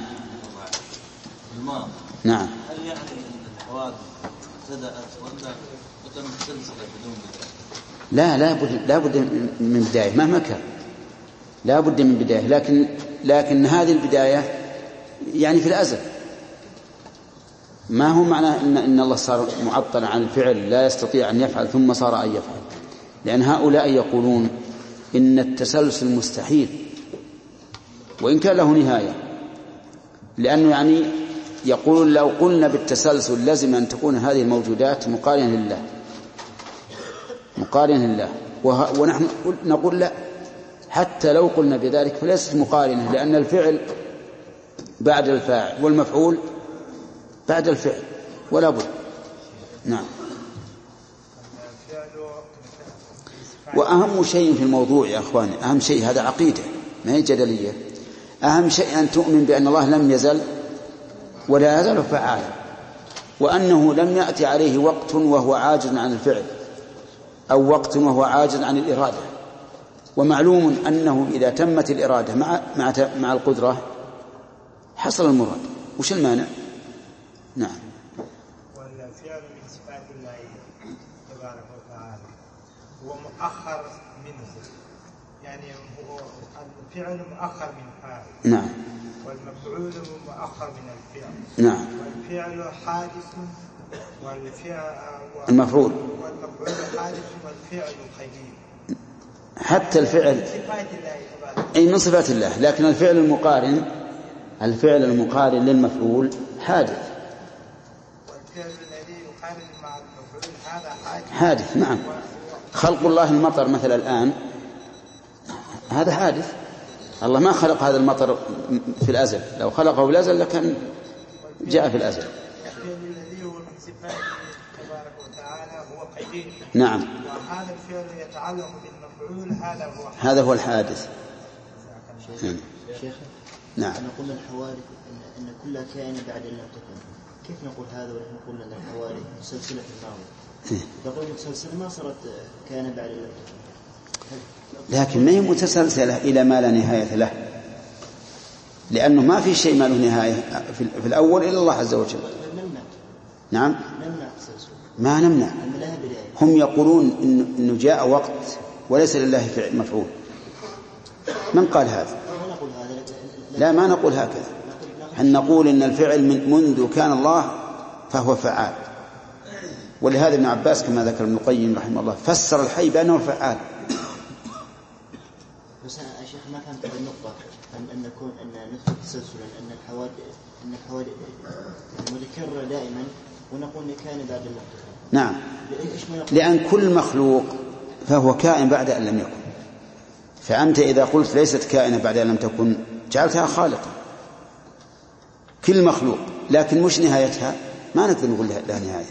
نعم. هل يعني أن الحوادث ابتدأت ولا وتم سلسلة بدون بداية؟ لا لا بد لا بد من بداية مهما كان، لا بد من بداية، لكن لكن هذه البداية يعني في الأزل، ما هو معناه إن إن الله صار معطلا عن الفعل لا يستطيع أن يفعل ثم صار أن يفعل، لأن هؤلاء يقولون إن التسلسل مستحيل وإن كان له نهاية، لأنه يعني يقولون لو قلنا بالتسلسل لازم أن تكون هذه الموجودات مقارنة لله مقارنة لله، ونحن نقول لا، حتى لو قلنا بذلك فليست مقارنة، لأن الفعل بعد الفاعل والمفعول بعد الفعل ولا بد. نعم. وأهم شيء في الموضوع يا أخواني، أهم شيء هذا عقيدة ما هي جدلية، أهم شيء أن تؤمن بأن الله لم يزل ولا يزال فعالا، وأنه لم يأتي عليه وقت وهو عاجز عن الفعل أو وقت وهو عاجز عن الإرادة، ومعلوم أنه إذا تمت الإرادة مع مع مع القدرة حصل المراد. وش المانع؟ نعم. والفعل من صفات الله تبارك وتعالى هو مؤخر منه، يعني هو الفعل مؤخر من فاعل. نعم. والمفعول مؤخر من الفعل. نعم. والفعل حادث والفعل المفعول والمفعول حادث والفعل قديم. حتى الفعل أي من صفات الله، لكن الفعل المقارن الفعل المقارن للمفعول حادث. والفعل الذي يقارن مع المفعول هذا حادث. حادث نعم. خلق الله المطر مثلا الآن هذا حادث. الله ما خلق هذا المطر في الأزل، لو خلقه في الأزل لكان جاء في الأزل. الفعل الذي هو من صفاته تبارك وتعالى هو قديم. نعم. وهذا الفعل يتعلق بالمفعول هذا هو حادث. هذا هو الحادث. شيخ نعم. نقول الحوادث إن, إن كل كائن بعد أن لم تكن، كيف نقول هذا ونحن نقول أن الحوادث مسلسلة في الماضي؟ تقول مسلسلة ما صارت كائن بعد أن لم تكن، لكن ما هي متسلسلة إلى ما لا نهاية له، لأنه ما في شيء ما له نهاية في الأول إلا الله عز وجل. نمنع. نعم. نمنع تسلسل. ما نمنع. هم يقولون إنه جاء وقت وليس لله فعل مفعول. من قال هذا؟ لا ما نقول هكذا. أن نقول إن الفعل من منذ كان الله فهو فعال. ولهذا ابن عباس كما ذكر ابن القيم رحمه الله فسر الحي بأنه فعال. بس أنا يا شيخ ما فهمت النقطة أن أن نكون أن نثبت تسلسلا أن الحوادث أن الحوادث متكررة دائما ونقول إن كان بعد الله. نعم. لأن كل مخلوق فهو كائن بعد أن لم يكن. فأنت إذا قلت ليست كائنة بعد أن لم تكن جعلتها خالقة. كل مخلوق، لكن مش نهايتها ما نقدر نقول لها نهاية.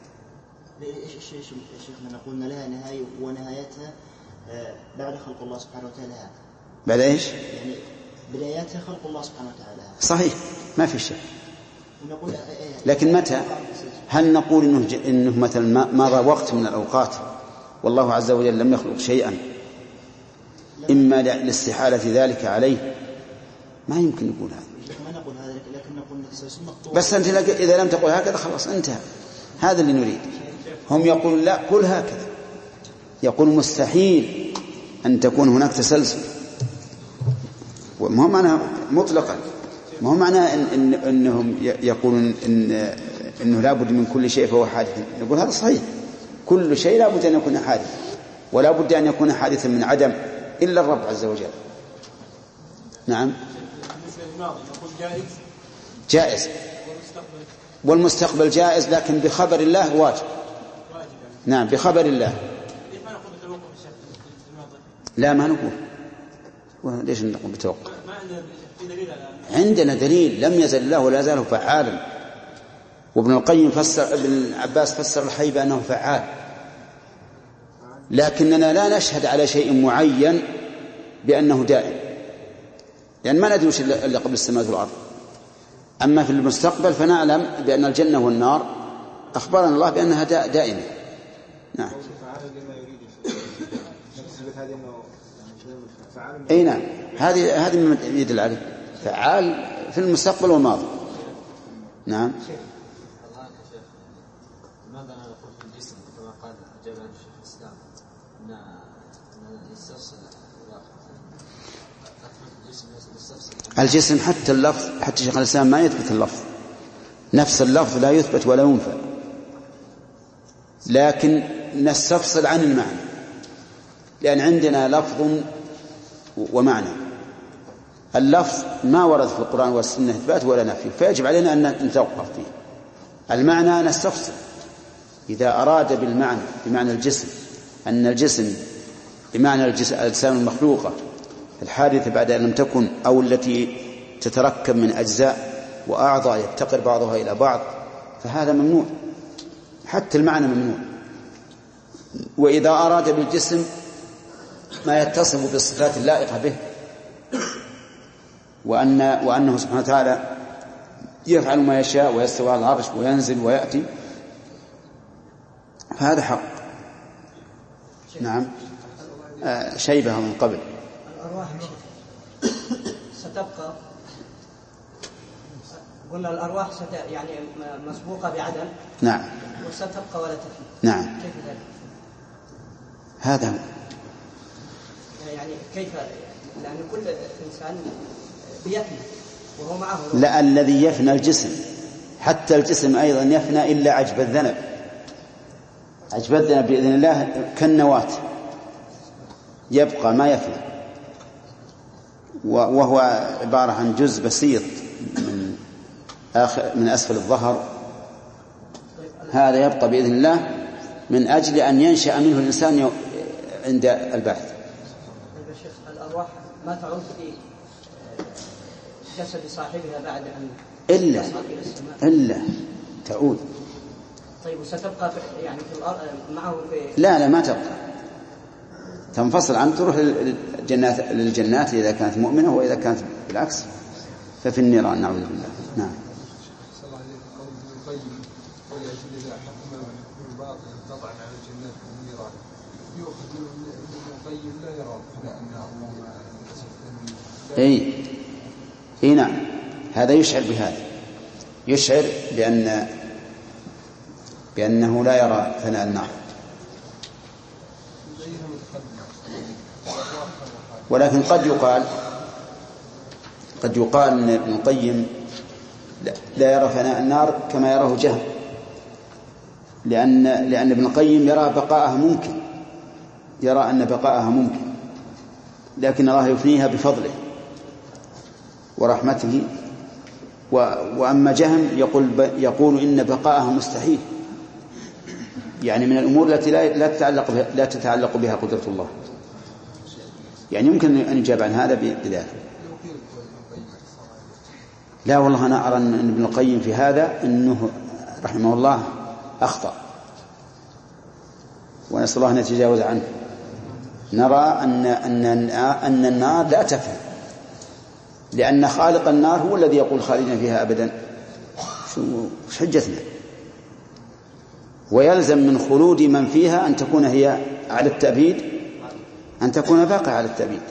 شيخنا نقول لها نهاية ونهايتها بعد خلق الله سبحانه وتعالى. بعد إيش؟ يعني بداياتها خلق الله سبحانه وتعالى. صحيح ما في شيء. لكن متى؟ هل نقول إنه, إنه مثلا مضى وقت من الأوقات والله عز وجل لم يخلق شيئا إما لاستحالة ذلك عليه؟ ما يمكن نقول هذا. ما نقول هذا لكن نقول التسلسل مقطوع. بس أنت إذا لم تقول هكذا خلاص انتهى. هذا اللي نريد. هم يقولون لا قل هكذا. يقول مستحيل أن تكون هناك تسلسل. وما هو معنى مطلقا ما هو معنى إن إن إنهم يقولون إن إنه لا بد من كل شيء فهو حادث. نقول هذا صحيح. كل شيء لا بد أن يكون حادث ولا بد أن يكون حادثا من عدم إلا الرب عز وجل. نعم. جائز والمستقبل جائز لكن بخبر الله واجب. نعم بخبر الله. لا ما نقول. ليش نقول بتوقع؟ عندنا دليل لم يزل الله ولا زاله فعالا. وابن القيم فسر ابن عباس فسر الحي بأنه فعال. لكننا لا نشهد على شيء معين بأنه دائم لأن ما ندري وش إلا قبل السماوات والأرض. أما في المستقبل فنعلم بأن الجنة والنار أخبرنا الله بأنها دائمة. نعم. أي نعم هذه هذه من يدل عليه فعال في المستقبل والماضي. نعم. لماذا نقول في الجسم كما قال جابر بن شيخ الإسلام أن يستفصل الجسم حتى اللفظ حتى شيخ الإسلام ما يثبت اللفظ نفس اللفظ لا يثبت ولا ينفى لكن نستفصل عن المعنى لأن عندنا لفظ ومعنى. اللفظ ما ورد في القرآن والسنة إثبات ولا نفي فيجب علينا أن نتوقف فيه. المعنى نستفصل إذا أراد بالمعنى بمعنى الجسم أن الجسم بمعنى الأجسام المخلوقة الحادثة بعد أن لم تكن أو التي تتركب من أجزاء وأعضاء يفتقر بعضها إلى بعض فهذا ممنوع حتى المعنى ممنوع. وإذا أراد بالجسم ما يتصف بالصفات اللائقة به وأن وأنه سبحانه وتعالى يفعل ما يشاء ويستوى على العرش وينزل ويأتي فهذا حق. نعم. شيبة من قبل. الأرواح ستبقى، قلنا الأرواح ست يعني مسبوقة بعدم. نعم. وستبقى ولا تفنى. نعم. كيف ذلك؟ هذا هو. يعني كيف؟ لأن كل إنسان بيفنى وهو معه. لا، الذي يفنى الجسم، حتى الجسم أيضا يفنى إلا عجب الذنب. عجب الذنب بإذن الله كالنواة يبقى ما يفنى، وهو عبارة عن جزء بسيط من آخر من أسفل الظهر، هذا يبقى بإذن الله من أجل أن ينشأ منه الإنسان عند البعث. الأرواح ما تعود في جسد صاحبها بعد أن إلا إلا تعود. طيب وستبقى يعني في الأرض معه في؟ لا لا ما تبقى، تنفصل عنه، تروح للجنات للجنات إذا كانت مؤمنة، وإذا كانت بالعكس ففي النيران نعوذ بالله. نعم. اي اي نعم، هذا يشعر بهذا، يشعر بأن بأنه لا يرى فناء النار. ولكن قد يقال قد يقال ان ابن القيم لا يرى فناء النار كما يراه جهم، لأن لأن ابن القيم يرى بقاءها ممكن، يرى أن بقاءها ممكن، لكن الله يفنيها بفضله ورحمته. وأما جهم يقول يقول إن بقاءها مستحيل، يعني من الأمور التي لا تتعلق بها لا تتعلق بها قدرة الله، يعني يمكن أن يجاب عن هذا بذلك. لا والله أنا أرى أن ابن القيم في هذا أنه رحمه الله أخطأ، ونسأل الله أن يتجاوز عنه. نرى أن أن أن النار لا تفنى، لأن خالق النار هو الذي يقول خالدين فيها أبدا. شو حجتنا؟ ويلزم من خلود من فيها أن تكون هي على التأبيد، أن تكون باقية على التأبيد.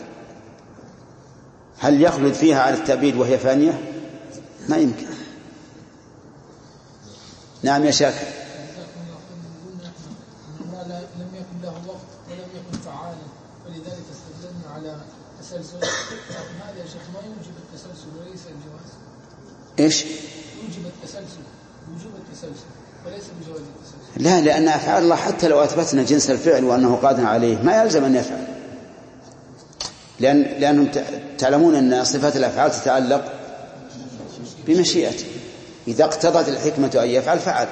هل يخلد فيها على التأبيد وهي فانية؟ ما يمكن. نعم يا شاكر. لم يكن له وقت ولم يكن فعالا، فلذلك استدلنا على تسلسل. لكن هذا يا شيخ ما يوجب التسلسل وليس الجواز. ايش؟ يوجب التسلسل، وجوب التسلسل وليس بجواز التسلسل. لا، لأن أفعال الله حتى لو أثبتنا جنس الفعل وأنه قادر عليه ما يلزم أن يفعل، لأن لأنهم تعلمون أن صفات الأفعال تتعلق بمشيئته، إذا اقتضت الحكمة أن يفعل فعل.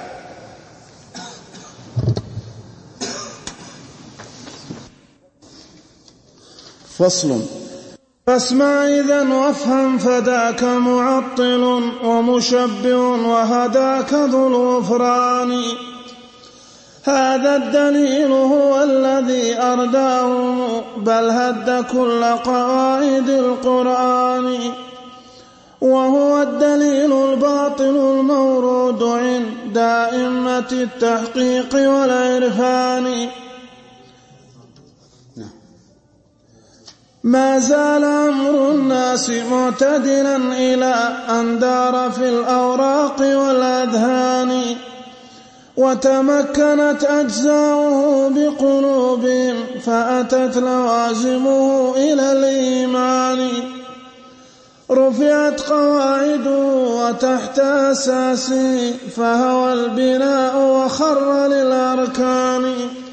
فصل. فاسمع إذن وافهم فذاك معطل ومشبه وهداك ذو الغفران. هذا الدليل هو الذي أرداهم بل هد كل قواعد القرآن، وهو الدليل الباطل المورود عند أئمة التحقيق والعرفان. ما زال أمر الناس معتدلا إلى أن دار في الأوراق والأذهان، وتمكنت أجزاؤه بقلوبهم فأتت لوازمه إلى الإيمان. رفعت قواعده وتحت أساسه فهوى البناء وخر للأركان.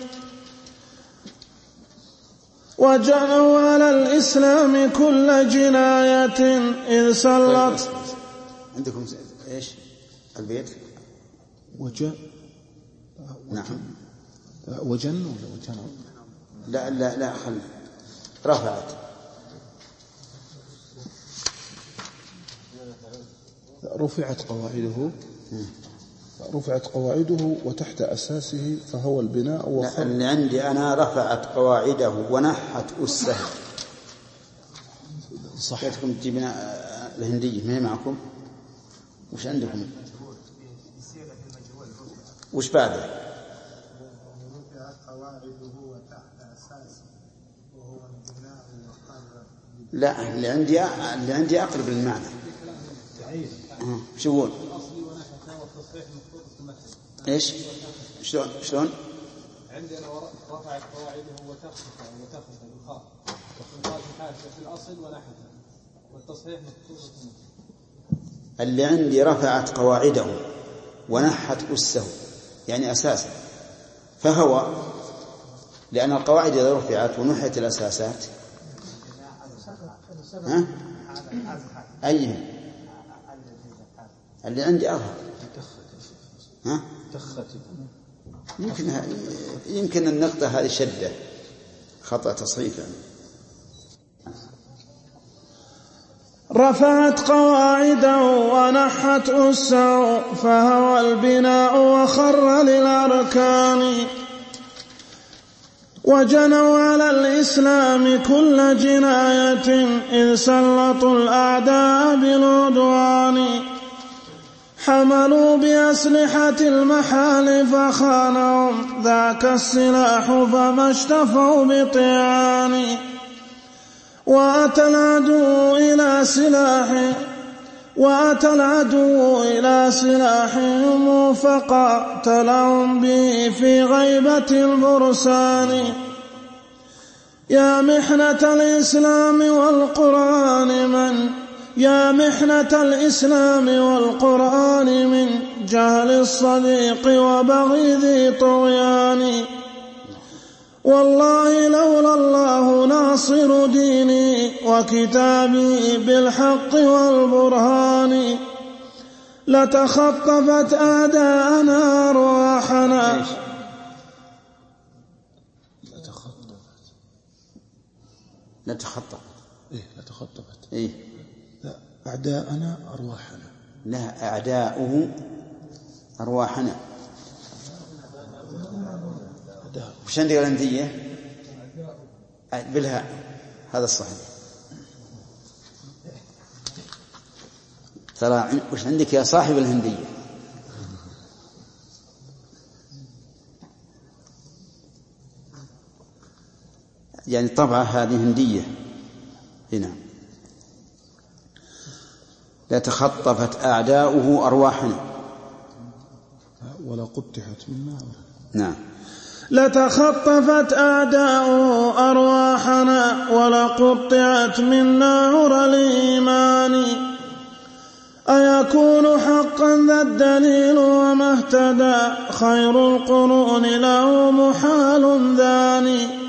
وجعلوا على الإسلام كل جناية إذ سلط. عندكم إيش البيت؟ وجن. نعم. وجن ولا وجن؟ لا لا لا خل رفعت. رفعت قواعده رفعت قواعده وتحت أساسه فهو البناء وخر. اللي عندي أنا رفعت قواعده ونحت أسه. صح. كيفكم تجيبنا الهندية ما هي معكم؟ وش عندكم؟ وش بعده؟ رفعت قواعده وتحت أساسه لا، اللي عندي اللي عندي أقرب للمعنى. شو يقول؟ إيش؟ شلون شلون؟ عندنا رفعت قواعده وتخفف وتخفف بالخاء والخاء في حاشية في الأصل ونحتها والتصحيح مخصوص. اللي عندي رفعت قواعده ونحت أسه يعني أساسه، فهو لأن القواعد إذا رفعت ونحت الأساسات ها؟ أيهم اللي عندي أظهر ها؟ يمكن يمكن النقطة هذه شدة خطأ تصحيفا. رفعت قواعده ونحت أسه فهو البناء وخر للأركان. وجنوا على الإسلام كل جناية إذ سلطوا الأعداء بالعدوان. حملوا بأسلحة المحال فخانهم ذاك السلاح فما اشتفوا بطعان. وأتى العدو إلى سلاح وأتى العدو إلى سلاحهم فقاتلهم به في غيبة البرسان. يا محنة الإسلام والقرآن من يا محنة الإسلام والقرآن من جهل الصديق وبغي ذي طغيان. والله لولا الله ناصر ديني وكتابي بالحق والبرهان لتخطفت أعداءنا أرواحنا. لتخطفت إيه لتخطفت إيه لا أعداءنا أرواحنا. لا أعداؤه أرواحنا. وش عندك الهندية بالهاء؟ هذا الصحيح. ترى وش عندك يا صاحب الهندية؟ يعني طبعا هذه هندية هنا. لا تخطفت أعداؤه أرواحنا ولا قطعت من نار. نعم. لتخطفت أعداؤه أرواحنا ولقطعت من نار الإيمان. أيكون حقا ذا الدليل وما اهتدى خير القرون له محال ذاني.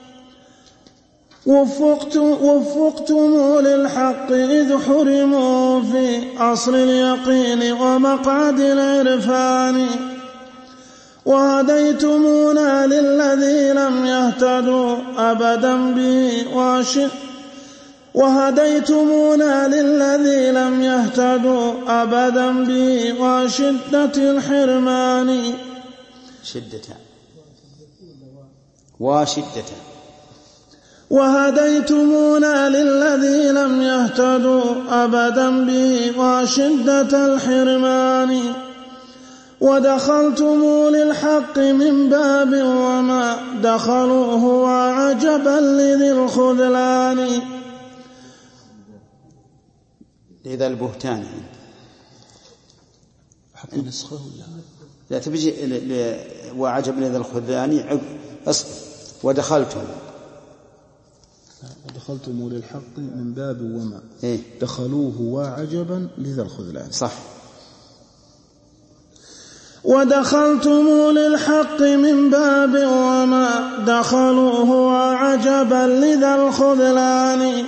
وفقتم للحق إذ حرموا في عصر اليقين ومقعد العرفان. وهديتمونا للذي لم يهتدوا أبدا به وشد وهديتمونا للذي لم يهتدوا أبدا به وشدة الحرمان. شدة وشدة وهديتمونا للذي لم يهتدوا أبدا به وشدة الحرمان. ودخلتم للحق من باب وما دخلوه وعجبا لذي الخذلان. لذا البهتان حق نسخه ولا لا تبجي وعجبا لذي الخذلان أصبر. ودخلتم ودخلتم للحق من باب وما إيه؟ دخلوه وعجبا لذا الخذلان. صح. ودخلتم للحق من باب وما دخلوه وعجبا لذا الخذلان.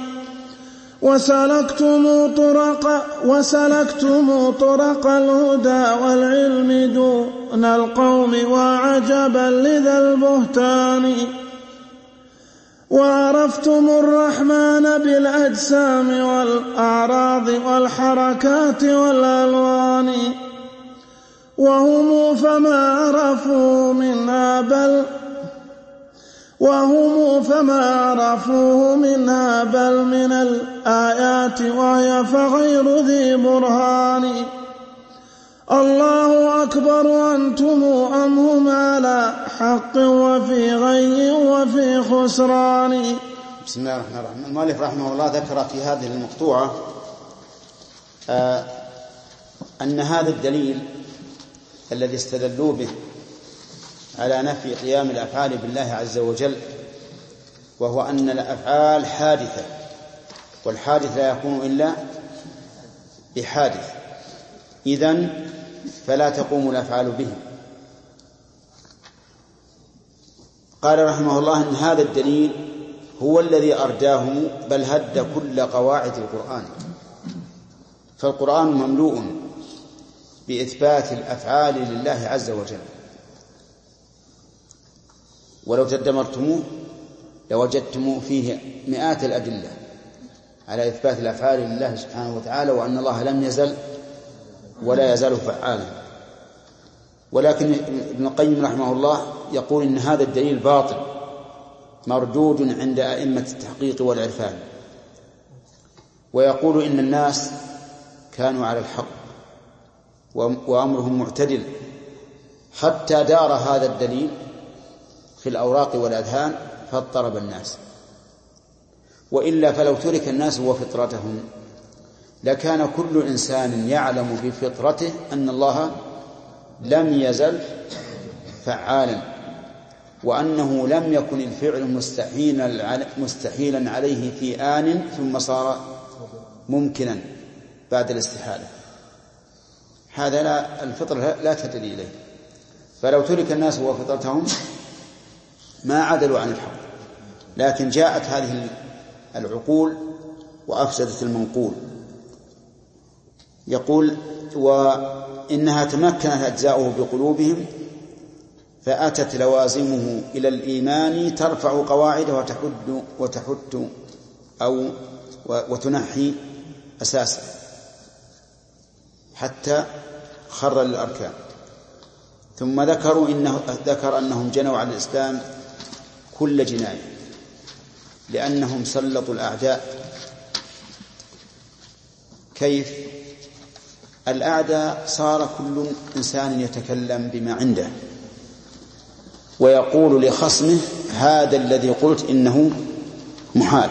وسلكتم طرق وسلكتم طرق الهدى والعلم دون القوم وعجبا لذا البهتان. وعرفتم الرحمن بالأجسام والأعراض والحركات والألوان. وهم فما عرفوا منها بل وهم فما عرفوه منها بل من الآيات وهي فغير ذي برهان. الله أكبر أنتم أم هم على حق وفي غي وفي خسران. بسم الله الرحمن الرحيم. المؤلف رحمه الله ذكر في هذه المقطوعة آه أن هذا الدليل الذي استدلوا به على نفي قيام الأفعال بالله عز وجل، وهو أن الأفعال حادثة، والحادث لا يكون إلا بحادث، إذن فلا تقوم الأفعال به. قال رحمه الله أن هذا الدليل هو الذي أرداه بل هد كل قواعد القرآن، فالقرآن مملوء بإثبات الأفعال لله عز وجل، ولو تدمرتموه لوجدتم فيه مئات الأدلة على إثبات الأفعال لله سبحانه وتعالى، وأن الله لم يزل ولا يزال فعالا. ولكن ابن القيم رحمه الله يقول إن هذا الدليل باطل مردود عند أئمة التحقيق والعرفان، ويقول إن الناس كانوا على الحق وأمرهم معتدل حتى دار هذا الدليل في الأوراق والأذهان فاضطرب الناس، وإلا فلو ترك الناس وفطرتهم لكان كل إنسان يعلم بفطرته أن الله لم يزل فعالا، وأنه لم يكن الفعل مستحيلا مستحيلا عليه في آن ثم صار ممكنا بعد الاستحالة. هذا لا الفطرة لا تدري إليه، فلو ترك الناس وفطرتهم ما عدلوا عن الحق، لكن جاءت هذه العقول وأفسدت المنقول. يقول وإنها تمكنت أجزاؤه بقلوبهم فأتت لوازمه إلى الإيمان ترفع قواعده وتحد وتحت أو وتنحي أساسه حتى خر للأركان. ثم ذكروا إنه ذكر أنهم جنوا على الإسلام كل جناية، لأنهم سلطوا الأعداء. كيف؟ الأعداء صار كل إنسان يتكلم بما عنده ويقول لخصمه هذا الذي قلت إنه محال،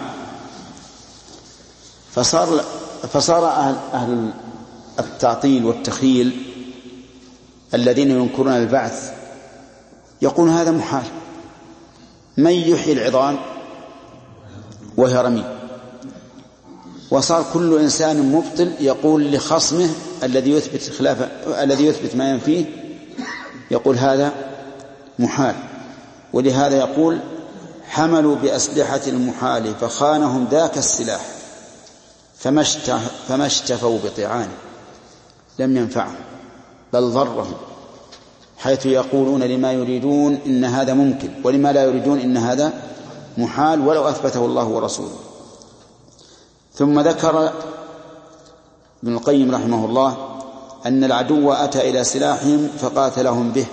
فصار فصار أهل, أهل التعطيل والتخيل الذين ينكرون البعث يقول هذا محال، من يحيي العظام وهي رميم. وصار كل إنسان مبطل يقول لخصمه الذي يثبت خلاف الذي يثبت ما ينفيه يقول هذا محال. ولهذا يقول حملوا بأسلحة المحال فخانهم ذاك السلاح فما اشتفوا بطعانه لم ينفعهم بل ضرهم، حيث يقولون لما يريدون إن هذا ممكن ولما لا يريدون إن هذا محال ولو أثبته الله ورسوله. ثم ذكر ابن القيم رحمه الله أن العدو أتى إلى سلاحهم فقاتلهم به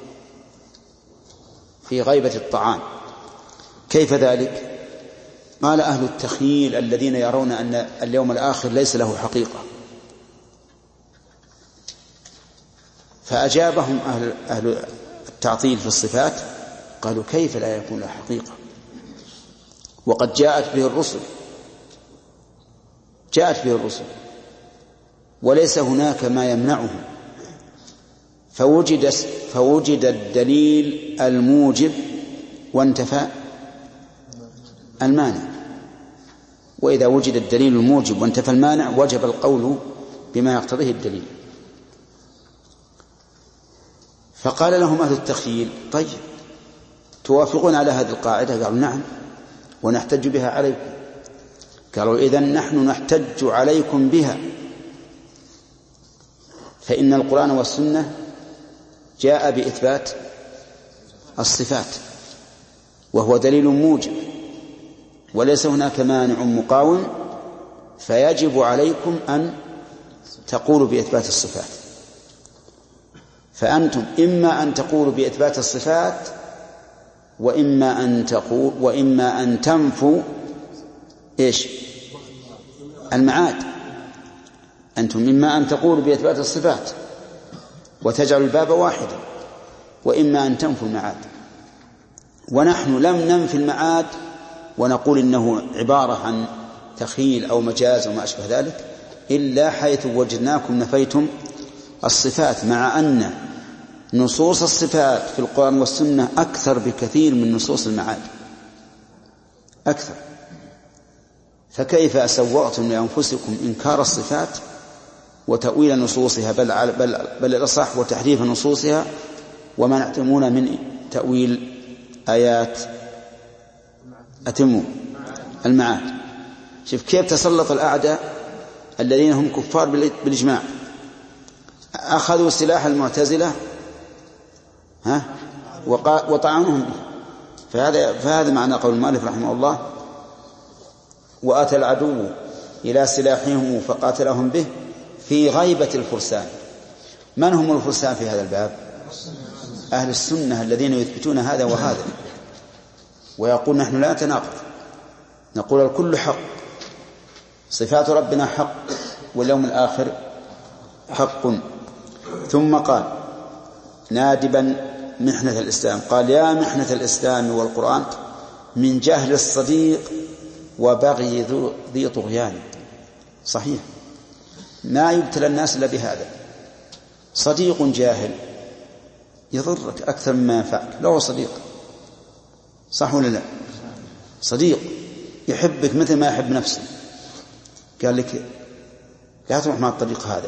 في غيبة الطعام. كيف ذلك؟ قال أهل التخيل الذين يرون أن اليوم الآخر ليس له حقيقة، فأجابهم أهل, أهل التعطيل في الصفات قالوا كيف لا يكون له حقيقة وقد جاءت به الرسل جاءت به الرسل وليس هناك ما يمنعه، فوجد, فوجد الدليل الموجب وانتفى المانع، وإذا وجد الدليل الموجب وانتفى المانع وجب القول بما يقتضيه الدليل. فقال لهم أهل التخييل طيب توافقون على هذه القاعدة؟ قالوا نعم ونحتج بها عليكم. قالوا إذن نحن نحتج عليكم بها، فإن القرآن والسنة جاء بإثبات الصفات وهو دليل موجب وليس هناك مانع مقاوم، فيجب عليكم أن تقولوا بإثبات الصفات. فأنتم إما أن تقولوا بإثبات الصفات وإما أن تقول وإما أن تنفوا إيش المعاد. أنتم إما أن تقولوا بإثبات الصفات وتجعلوا الباب واحدا، وإما أن تنفوا المعاد. ونحن لم ننفي المعاد ونقول إنه عبارة عن تخيل أو مجاز وما أشبه ذلك، إلا حيث وجدناكم نفيتم الصفات، مع أن نصوص الصفات في القرآن والسنة أكثر بكثير من نصوص المعاد، أكثر. فكيف أسوأتم لأنفسكم إنكار الصفات وتأويل نصوصها، بل, بل, بل الأصح وتحريف نصوصها، ومنعتمون من تأويل آيات أتموا المعاد. شوف كيف تسلط الأعداء الذين هم كفار بالإجماع، أخذوا سلاح المعتزلة ها وطعنهم به. فهذا, فهذا معنى قول المؤلف رحمه الله: وأتى العدو إلى سلاحهم فقاتلهم به في غيبة الفرسان. من هم الفرسان في هذا الباب؟ أهل السنة الذين يثبتون هذا وهذا، ويقول نحن لا نتناقض، نقول الكل حق، صفات ربنا حق، واليوم الآخر حق. ثم قال نادبا محنة الإسلام، قال: يا محنة الإسلام والقرآن من جهل الصديق وبغي ذي طغيان. صحيح، ما يبتلى الناس إلا بهذا. صديق جاهل يضرك أكثر مما ينفعك لو صديق، صح ولا لا؟ صديق يحبك مثل ما يحب نفسه، قال لك لا تروح مع الطريق هذا،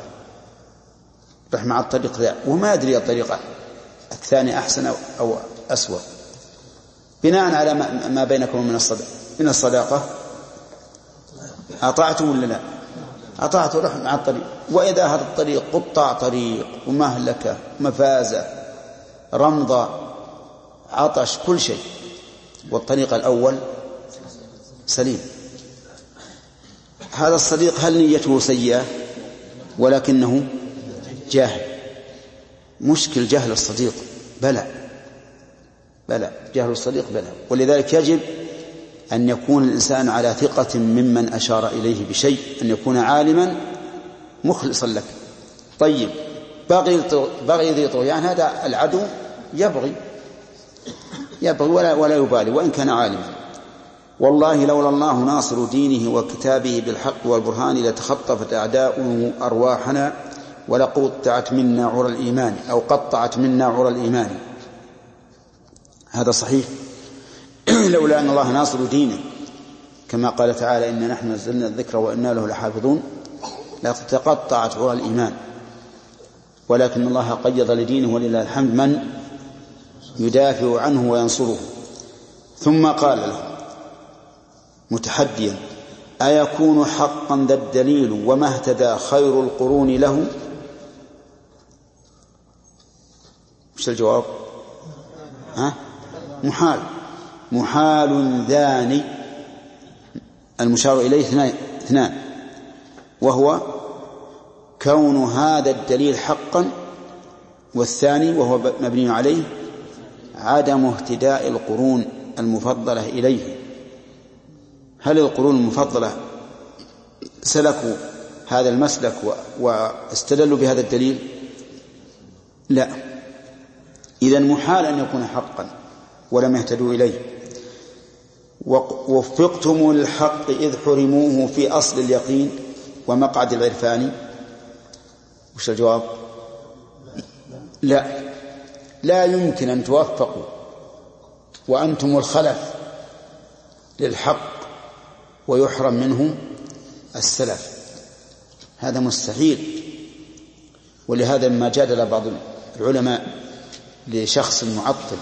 روح مع الطريق ذا، وما يدري الطريق الثاني أحسن أو أسوأ، بناء على ما بينكم من الصداقة. أطعتم ولا لا؟ أطعت، روح مع الطريق. وإذا هذا الطريق قطع طريق ومهلكة مفازة رمضة عطش كل شيء، والطريق الأول سليم، هذا الصديق هل نيته سيئة ولكنه جاهل؟ مشكل جهل الصديق، بلى بلى جهل الصديق بلى. ولذلك يجب أن يكون الإنسان على ثقة ممن أشار إليه بشيء، أن يكون عالما مخلصا لك. طيب، بغي بغي ذي طغيان، هذا العدو يبغي يبغي ولا, ولا يبالي وإن كان عالما. والله لولا الله ناصر دينه وكتابه بالحق والبرهان لتخطفت أعداؤه أرواحنا ولقطعت منا عرى الإيمان، أو قطعت منا عرى الإيمان. هذا صحيح. لولا أن الله ناصر دينه، كما قال تعالى: إن نحن نزلنا الذكر وإنا له لحافظون، لتقطعت عرى الإيمان. ولكن الله قيض لدينه ولله الحمد من يدافع عنه وينصره. ثم قال له متحديا: أيكون حقا ذا الدليل وما اهتدى خير القرون له؟ مش الجواب؟ ها؟ محال محال ذاني، المشار إليه اثنان، وهو كون هذا الدليل حقا، والثاني وهو مبني عليه عدم اهتداء القرون المفضلة إليه. هل القرون المفضلة سلكوا هذا المسلك واستدلوا بهذا الدليل؟ لا. إذن محال أن يكون حقا ولم يهتدوا إليه. ووفقتم للحق إذ حرموه في أصل اليقين ومقعد العرفان. وش الجواب؟ لا، لا يمكن أن توفقوا وأنتم الخلف للحق ويحرم منه السلف، هذا مستحيل. ولهذا ما جادل بعض العلماء لشخص معطل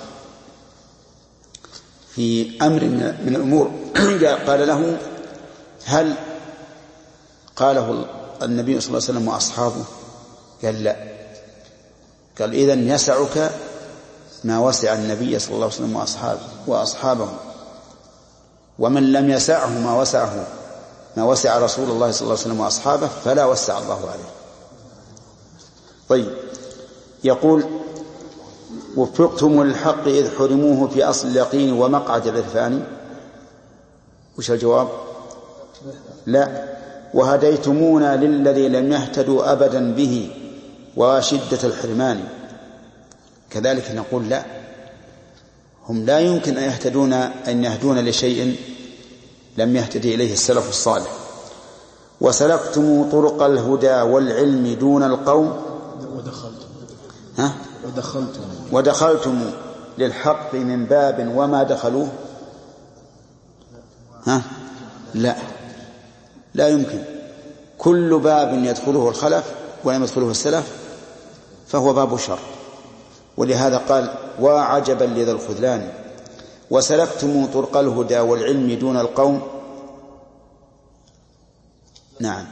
في أمر من الأمور قال له: هل قاله النبي صلى الله عليه وسلم وأصحابه؟ قال: لا. قال: إذن يسعك ما وسع النبي صلى الله عليه وسلم وأصحابه وأصحابه، ومن لم يسعه ما وسعه ما وسع رسول الله صلى الله عليه وسلم وأصحابه فلا وسع الله عليه. طيب، يقول: وفقتم للحق إذ حرموه في أصل اليقين ومقعد العرفان. وش الجواب؟ لا. وهديتمونا للذي لم يهتدوا أبدا به وشدة الحرمان. كذلك نقول: لا، هم لا يمكن أن يهتدون أن يهدون لشيء لم يهتدي إليه السلف الصالح. وسلكتم طرق الهدى والعلم دون القوم ودخلتم ها؟ ودخلتم ودخلتم للحق من باب وما دخلوه ها؟ لا لا يمكن. كل باب يدخله الخلف ولم يدخله السلف فهو باب شر. ولهذا قال وعجبا لذا الخذلان. وسلكتم طرق الهدى والعلم دون القوم. نعم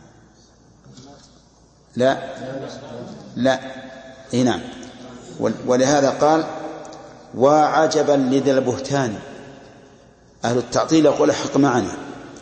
لا لا اي نعم. ولهذا قال وعجبا لذا البهتان. أهل التعطيل يقول حق معنا،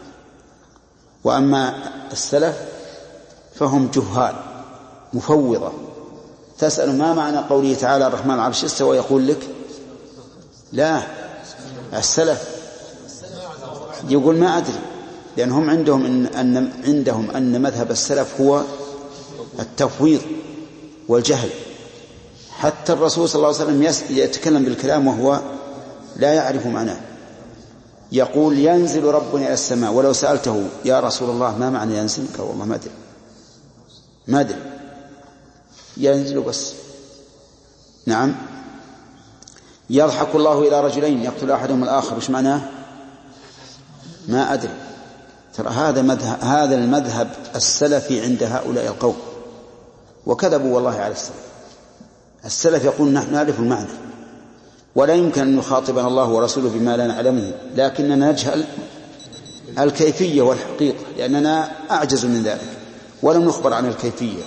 وأما السلف فهم جهال مفوضة. تسأل ما معنى قوله تعالى الرحمن على العرش استوى يقول لك لا. السلف يقول ما أدري، لأنهم عندهم إن, أن عندهم أن مذهب السلف هو التفويض والجهل. حتى الرسول صلى الله عليه وسلم يتكلم بالكلام وهو لا يعرف معناه. يقول ينزل ربنا إلى السماء، ولو سألته يا رسول الله ما معنى ينزل قال والله ما أدري ما أدري ينزل بس. نعم. يضحك الله إلى رجلين يقتل أحدهم الآخر وش معناه ما أدري. ترى هذا مذهب هذا المذهب السلفي عند هؤلاء القوم، وكذبوا والله على السلف. السلف يقول نحن نعرف المعنى ولا يمكن أن يخاطبنا الله ورسوله بما لا نعلمه، لكننا نجهل الكيفية والحقيقة لأننا أعجز من ذلك ولم نخبر عن الكيفية.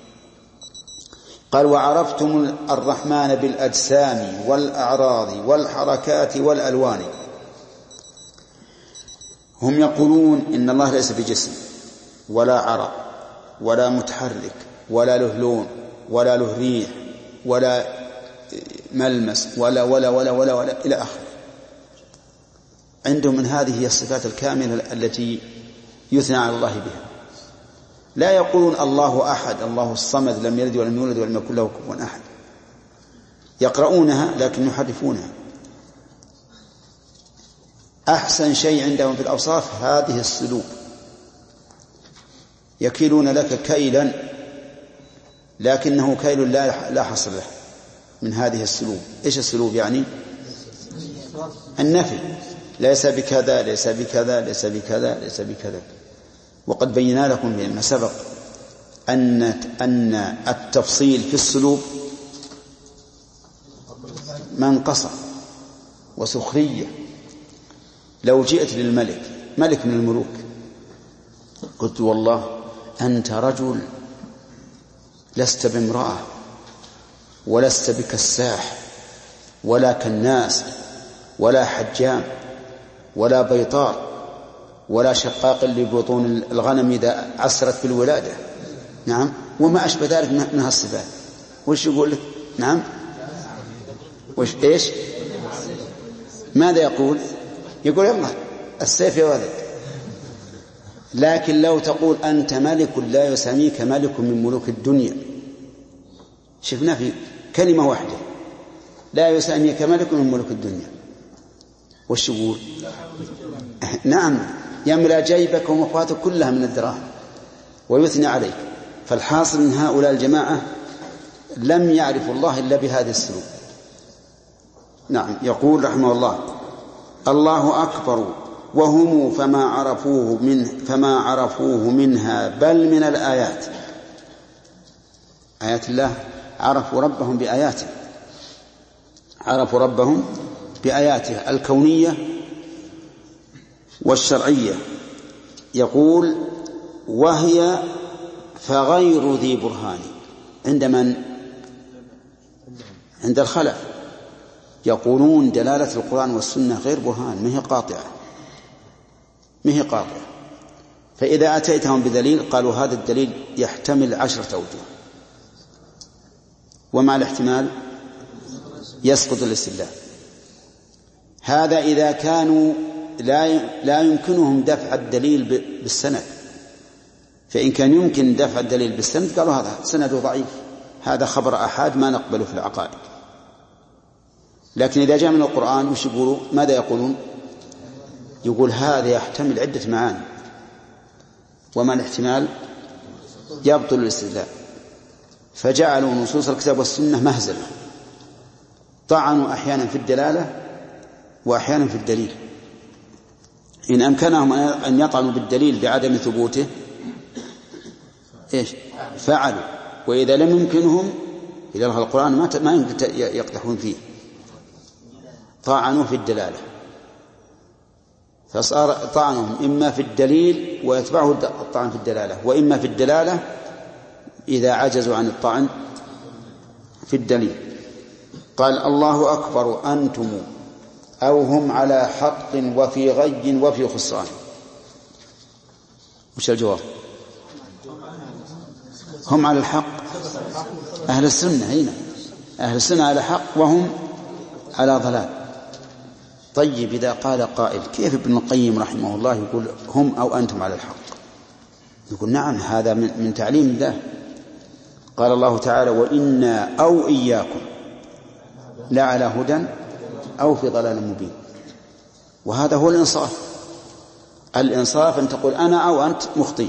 قال وعرفتم الرحمن بالأجسام والأعراض والحركات والألوان. هم يقولون إن الله ليس بجسم ولا عرق ولا متحرك ولا له لون ولا له ريح ولا ملمس ولا ولا ولا ولا, ولا إلى آخره. عندهم من هذه هي الصفات الكاملة التي يثنى على الله بها. لا يقولون الله أحد الله الصمد لم يلد ولم يولد ولم يكن له كفوا أحد. يقرؤونها لكن يحرفونها. أحسن شيء عندهم في الأوصاف هذه السلوك. يكيلون لك كيلا لكنه كيل لا لا حصر له من هذه السلوك. إيش السلوك يعني؟ النفي. ليس بكذا ليس بكذا ليس بكذا ليس بكذا. وقد بينا لكم فيما سبق أن أن التفصيل في السلوك منقصة وسخرية. لو جئت للملك ملك من الملوك قلت والله أنت رجل لست بامرأة ولست بكساح ولا كناس ولا حجام ولا بيطار ولا شقاق لبطون الغنم إذا عسرت بالولادة. نعم. وما أشبه ذلك من هالصفات. وش يقول لك؟ نعم. وش إيش ماذا يقول؟ يقول يلا السيف يا ولد. لكن لو تقول أنت ملك لا يسميك ملك من ملوك الدنيا. شفنا في كلمة واحدة لا يسميك ملك من ملوك الدنيا. وش يقول؟ نعم يملأ جيبك ومخواتك كلها من الدراهم ويثني عليك. فالحاصل من هؤلاء الجماعة لم يعرفوا الله إلا بهذا السلوك. نعم. يقول رحمه الله الله أكبر وهم فما عرفوه من فما عرفوه منها بل من الآيات. آيات الله عرفوا ربهم بآياته عرفوا ربهم بآياته الكونية والشرعية. يقول وهي فغير ذي برهان. عند من؟ عند الخلف. يقولون دلالة القرآن والسنة غير برهان ما هي قاطعة ما هي قاطعة. فإذا أتيتهم بدليل قالوا هذا الدليل يحتمل عشرة أوجه ومع الاحتمال يسقط الاستدلال. هذا إذا كانوا لا لا يمكنهم دفع الدليل بالسند. فإن كان يمكن دفع الدليل بالسند قالوا هذا سنده ضعيف هذا خبر أحاد ما نقبله في العقائد. لكن إذا جاء من القرآن وش يقولوا؟ ماذا يقولون؟ يقول هذا يحتمل عدة معاني، وما الاحتمال يبطل الاستدلال، فجعلوا نصوص الكتاب والسنة مهزلة، طعنوا أحيانا في الدلالة وأحيانا في الدليل. إن أمكنهم أن يطعنوا بالدليل بعدم ثبوته إيش فعلوا، وإذا لم يمكنهم إلى القرآن ما يمكن يقدحون فيه، طعنوا في الدلالة، فصار طعنهم إما في الدليل ويتبعه الطعن في الدلالة، وإما في الدلالة إذا عجزوا عن الطعن في الدليل. قال الله أكبر أنتم أو هم على حق وفي غي وفي خسران. وش الجواب؟ هم على الحق، أهل السنة هنا أهل السنة على حق وهم على ضلال. طيب إذا قال قائل كيف ابن القيم رحمه الله يقول هم أو أنتم على الحق؟ يقول نعم هذا من تعليم الله. قال الله تعالى وإنا أو إياكم لعلى هدى أو في ضلال مبين، وهذا هو الإنصاف. الإنصاف أن تقول أنا أو أنت مخطئ،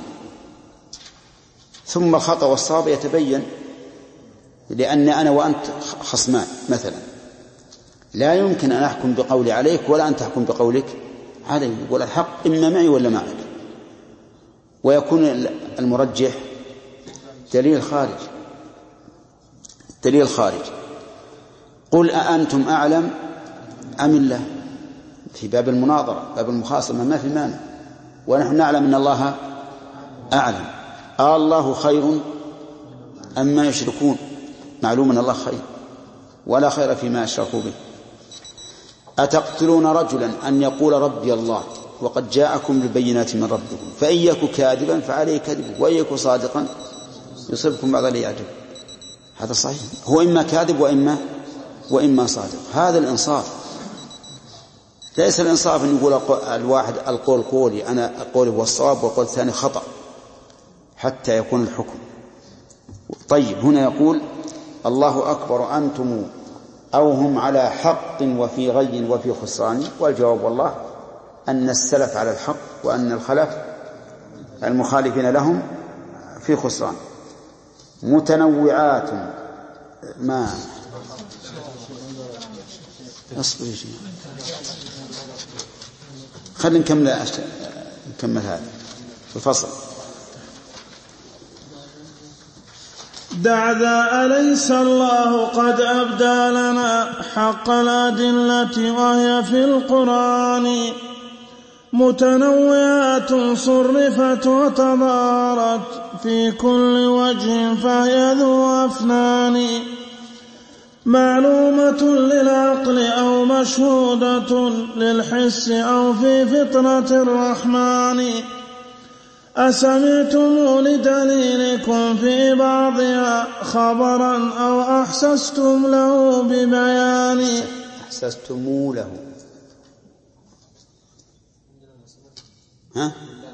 ثم الخطأ والصواب يتبين، لأن أنا وأنت خصمان مثلا، لا يمكن أن أحكم بقولي عليك ولا أن تحكم بقولك علي، يقول الحق إما معي ولا معك، ويكون المرجح دليل خارج دليل خارج قل أأنتم أعلم أم الله، في باب المناظرة باب المخاصمة ما في مانع، ونحن نعلم أن الله أعلم. آه الله خير أما يشركون، معلوم أن الله خير ولا خير فيما أشركوا به. أتقتلون رجلا أن يقول ربي الله وقد جاءكم بالبينات من ربكم فإن يك كاذبا فعليه كذب وإن يك صادقا يصيبكم بعض الذي يعجب. هذا صحيح، هو إما كاذب وإما وإما صادق. هذا الإنصاف، ليس الإنصاف أن يقول الواحد القول قولي أنا قولي هو الصواب والقول الثاني خطأ حتى يكون الحكم. طيب هنا يقول الله أكبر أنتم أو هم على حق وفي غي وفي خسران، والجواب والله أن السلف على الحق وأن الخلف المخالفين لهم في خسران. متنوعات ما أصبر يا شيخ، خلينا نكمل أشت... نكمل هذا الفصل. دع ذا أليس الله قد أبدى لنا حق الأدلة وهي في القرآن متنوعات صرفت وتبارت في كل وجه فهي ذو أفنان معلومة للعقل أو مشهودة للحس أو في فطرة الرحمن أسمعتم لدليلكم في بعضها خبرا أو أحسستم له ببيان أحسستم له ها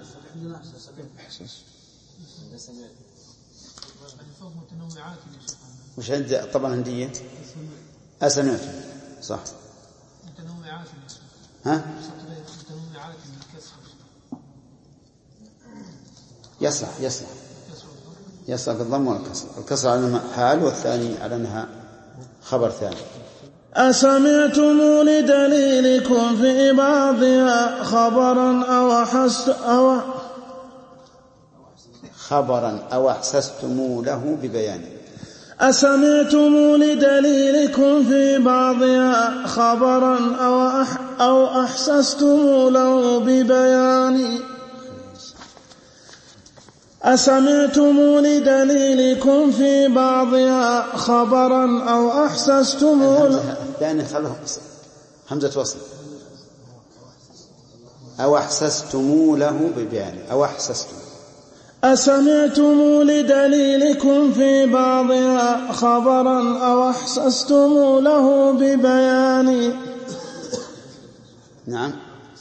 وش عند طبعا هندية أسمعتم صح متنوعات ها متنوعات الكسر يصلح يصلح يصلح بالضم والكسر، الكسر على أنها حال والثاني على أنها خبر ثاني. أسمعتم لدليلكم في بعضها خبرا أو أحست أو خبرا أو أحسستم له ببيان أسمعتم لدليلكم في بعضها خبرا أو أح أو أحسستم له ببيان أسمعتم لدليلكم في بعضها خبرا أو أحسستم له يعني خلوه همزة وصل أو أحسستم له ببيان أو أحسستم أسمعتم لدليلكم في بعضها خبرا أو أحسستم له ببيان. نعم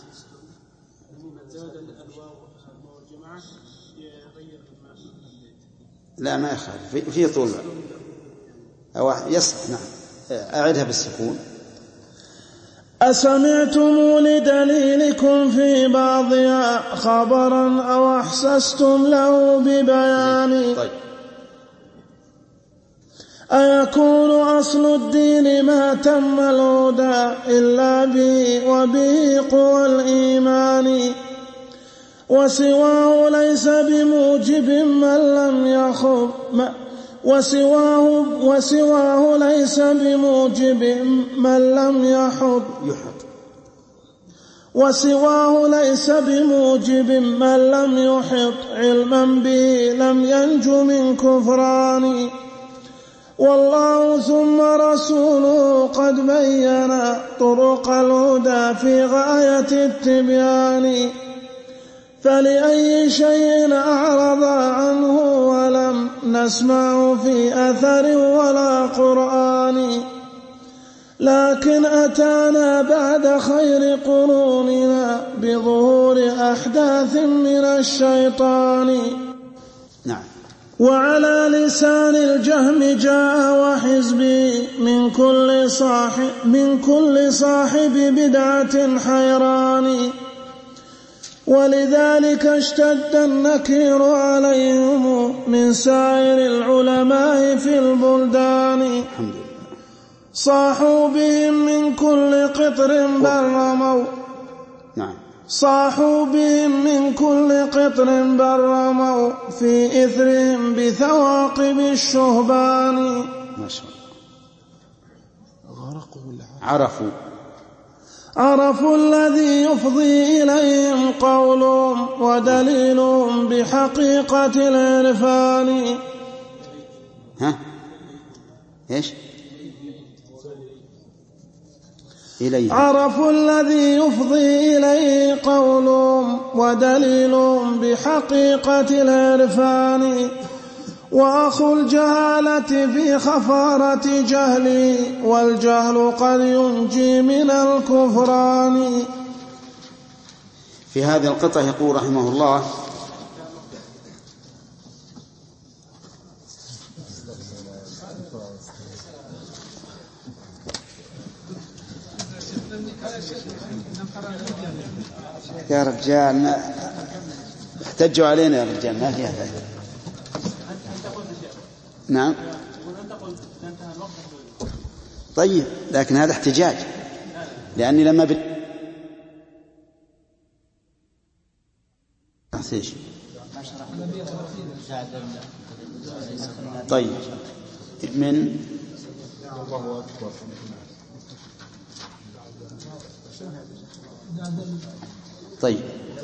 لا ما يخالف في طول أو يصح. نعم أعدها بالسكون. أسمعتم لدليلكم في بعضها خبرا أو أحسستم له ببيان طيب. أيكون أصل الدين ما تم الهدى إلا به وبه قوى الإيمان وسواه ليس بموجب من لم يخب وسواه, وسواه ليس بموجب من لم يحب وسواه ليس بموجب من لم يحط علما به لم ينج من كفران والله ثم رسوله قد بين طرق الهدى في غاية التبيان فلأي شيء أعرض عنه ولم نسمع في أثر ولا قرآن لكن أتانا بعد خير قروننا بظهور أحداث من الشيطان. نعم. وعلى لسان الجهم جاء وحزبي من كل صاحب, من كل صاحب بدعة حيران ولذلك اشتد النكير عليهم من سائر العلماء في البلدان صاحوا بهم من كل قطر برموا نعم صاحوا بهم من كل قطر برموا في إثرهم بثواقب الشهبان. ما شاء الله. غرقوا ولا عرفوا عرفوا الذي يفضي إليهم قولهم ودليلهم بحقيقة العرفان. ها إيش إليه؟ عرفوا الذي يفضي إليه قولهم ودليلهم بحقيقة العرفان وأخو الجهالة في خفارة جهلي والجهل قد ينجي من الكفران. في هذه القطعة يقول رحمه الله يا رجال ما احتجوا علينا يا رجال ما فيها فائدة. نعم طيب لكن هذا احتجاج لأني لما بت... طيب من طيب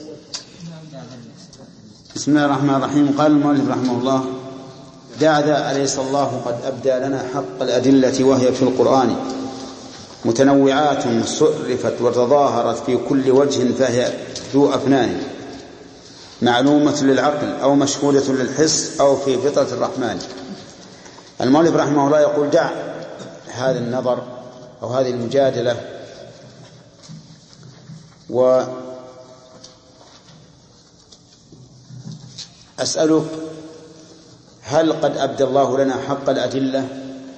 بسم الله الرحمن الرحيم. قال المؤلف رحمه الله دعذا أليس الله قد أبدى لنا حق الأدلة وهي في القرآن متنوعات صرفت وتظاهرت في كل وجه فهي ذو أفنان معلومة للعقل أو مشهودة للحس أو في فطرة الرحمن. المؤلف رحمه الله يقول دع هذا النظر أو هذه المجادلة وأسألك هل قد أبدى الله لنا حق الأدلة؟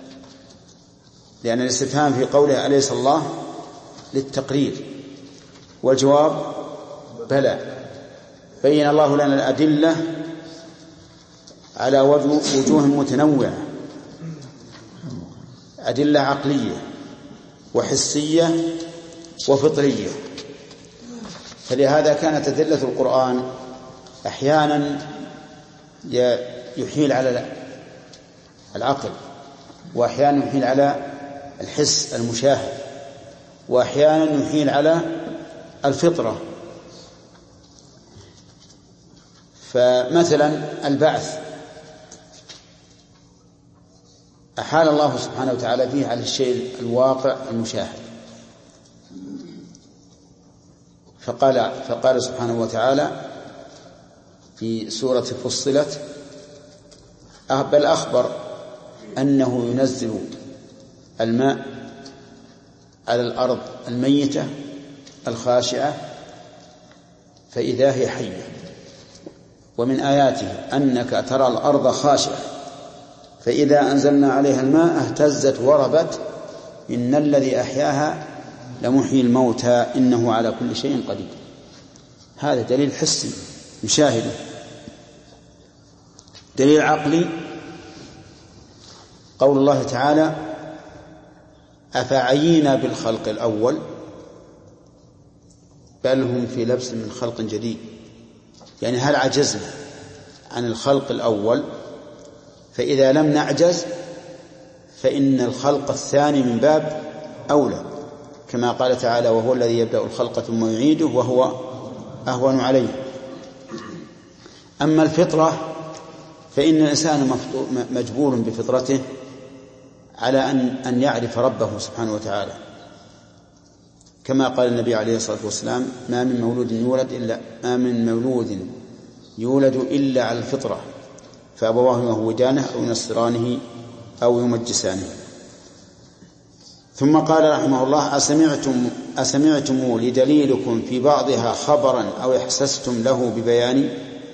لأن الاستفهام في قوله أليس الله للتقرير والجواب بلى بين الله لنا الأدلة على وجوه متنوعة أدلة عقلية وحسية وفطرية فلهذا كانت أدلة القرآن أحيانا يحيل على العقل وأحيانا يحيل على الحس المشاهد وأحيانا يحيل على الفطرة. فمثلا البعث أحال الله سبحانه وتعالى فيه على الشيء الواقع المشاهد فقال, فقال سبحانه وتعالى في سورة فصلت بل أخبر أنه ينزل الماء على الأرض الميتة الخاشعة فإذا هي حية ومن آياته أنك ترى الأرض خاشعة فإذا أنزلنا عليها الماء اهتزت وربت إن الذي أحياها لمحيي الموتى إنه على كل شيء قدير. هذا دليل حسي نشاهده. دليل عقلي قول الله تعالى أفعينا بالخلق الأول بل هم في لبس من خلق جديد. يعني هل عجزنا عن الخلق الأول؟ فإذا لم نعجز فإن الخلق الثاني من باب أولى، كما قال تعالى وهو الذي يبدأ الخلق ثم يعيده وهو أهون عليه. أما الفطرة فإن الإنسان مجبور بفطرته على أن أن يعرف ربه سبحانه وتعالى، كما قال النبي عليه الصلاة والسلام ما من مولود يولد إلا ما من مولود يولد إلا على الفطرة فأبواه يهودانه أو ينصرانه أو يمجسانه. ثم قال رحمه الله أسمعتم, أسمعتم لدليلكم في بعضها خبرا أو احسستم له ببيان؟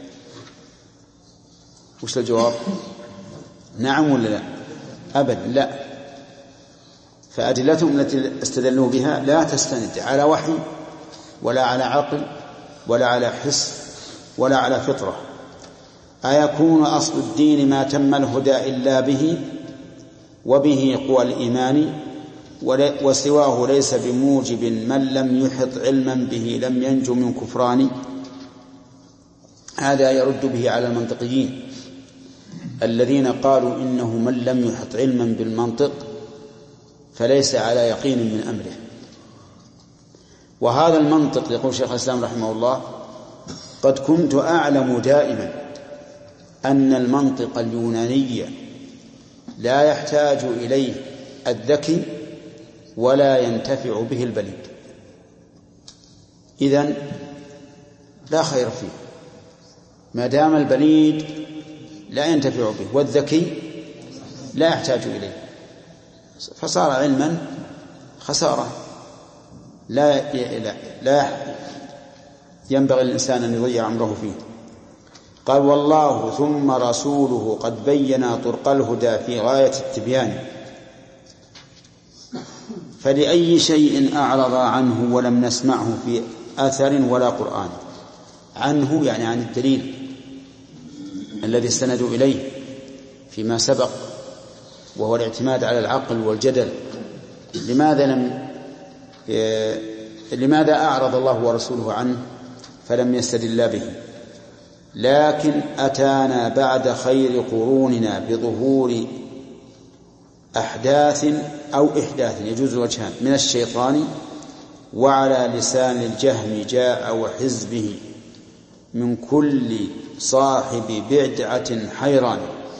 وش الجواب؟ نعم ولا لا؟ أبدا لا. فأدلتهم التي استدلوا بها لا تستند على وحي ولا على عقل ولا على حس ولا على فطرة. أيكون أصل الدين ما تم الهدى إلا به وبه قوى الإيمان وسواه ليس بموجب من لم يحط علما به لم ينجو من كفران؟ هذا يرد به على المنطقيين الذين قالوا إنه من لم يحط علما بالمنطق فليس على يقين من أمره. وهذا المنطق يقول شيخ الإسلام رحمه الله قد كنت أعلم دائما أن المنطق اليوناني لا يحتاج إليه الذكي ولا ينتفع به البليد، إذن لا خير فيه ما دام البليد لا ينتفع به والذكي لا يحتاج إليه، فصار علما خسارة لا لا ينبغي الإنسان أن يضيع عمره فيه. قال والله ثم رسوله قد بينا طرق الهدى في غاية التبيان فلأي شيء أعرض عنه ولم نسمعه في أثر ولا قرآن. عنه يعني عن الدليل الذي استندوا إليه فيما سبق وهو الاعتماد على العقل والجدل. لماذا لم لماذا أعرض الله ورسوله عنه فلم يستدل به؟ لكن أتانا بعد خير قروننا بظهور أحداث أو إحداث يجوز وجهان من الشيطان وعلى لسان الجهم جاء وحزبه من كل صاحب بدعة حيران.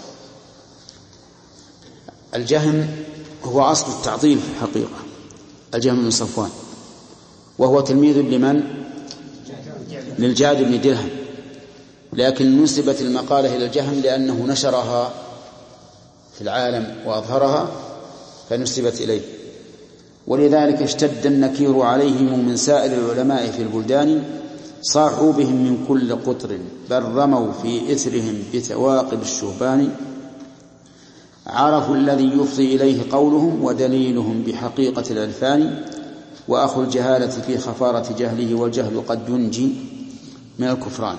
الجهم هو أصل التعطيل في الحقيقة، الجهم بن صفوان، وهو تلميذ لمن؟ للجعد بن درهم، لكن نسبت المقالة إلى الجهم لأنه نشرها في العالم وأظهرها فنسبت إليه. ولذلك اشتد النكير عليهم من سائر العلماء في البلدان صاحوا بهم من كل قطر بل رموا في إثرهم بثواقب الشهبان عرفوا الذي يفضي إليه قولهم ودليلهم بحقيقة الألفان وأخو الجهالة في خفارة جهله والجهل قد ينجي من الكفران.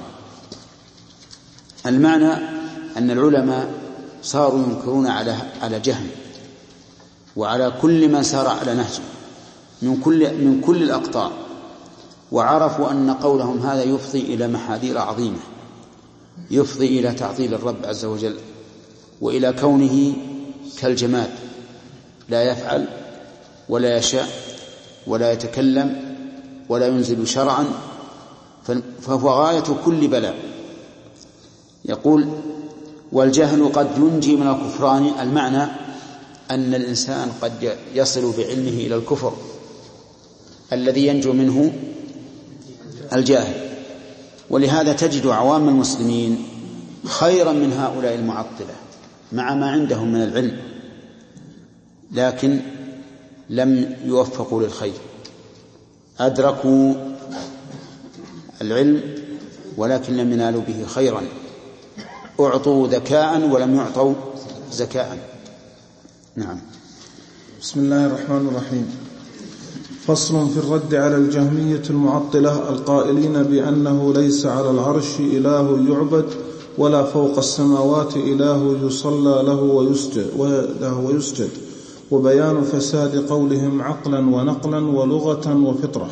المعنى أن العلماء صاروا ينكرون على على جهم وعلى كل من سار على نهجه من كل من كل الأقطار، وعرفوا أن قولهم هذا يفضي إلى محاذير عظيمة، يفضي إلى تعطيل الرب عز وجل وإلى كونه كالجماد لا يفعل ولا يشاء ولا يتكلم ولا ينزل شرعا، فهو غاية كل بلاء. يقول والجهل قد ينجي من الكفران، المعنى أن الإنسان قد يصل بعلمه إلى الكفر الذي ينجو منه الجاهل. ولهذا تجد عوام المسلمين خيرا من هؤلاء المعطلة مع ما عندهم من العلم، لكن لم يوفقوا للخير، أدركوا العلم ولكن لم ينالوا به خيرا، أعطوا ذكاء ولم يعطوا زكاء. نعم. بسم الله الرحمن الرحيم. فصل في الرد على الجهمية المعطلة القائلين بأنه ليس على العرش إله يعبد ولا فوق السماوات إله يصلى له ويسجد, ويسجد وبيان فساد قولهم عقلا ونقلا ولغة وفطرة.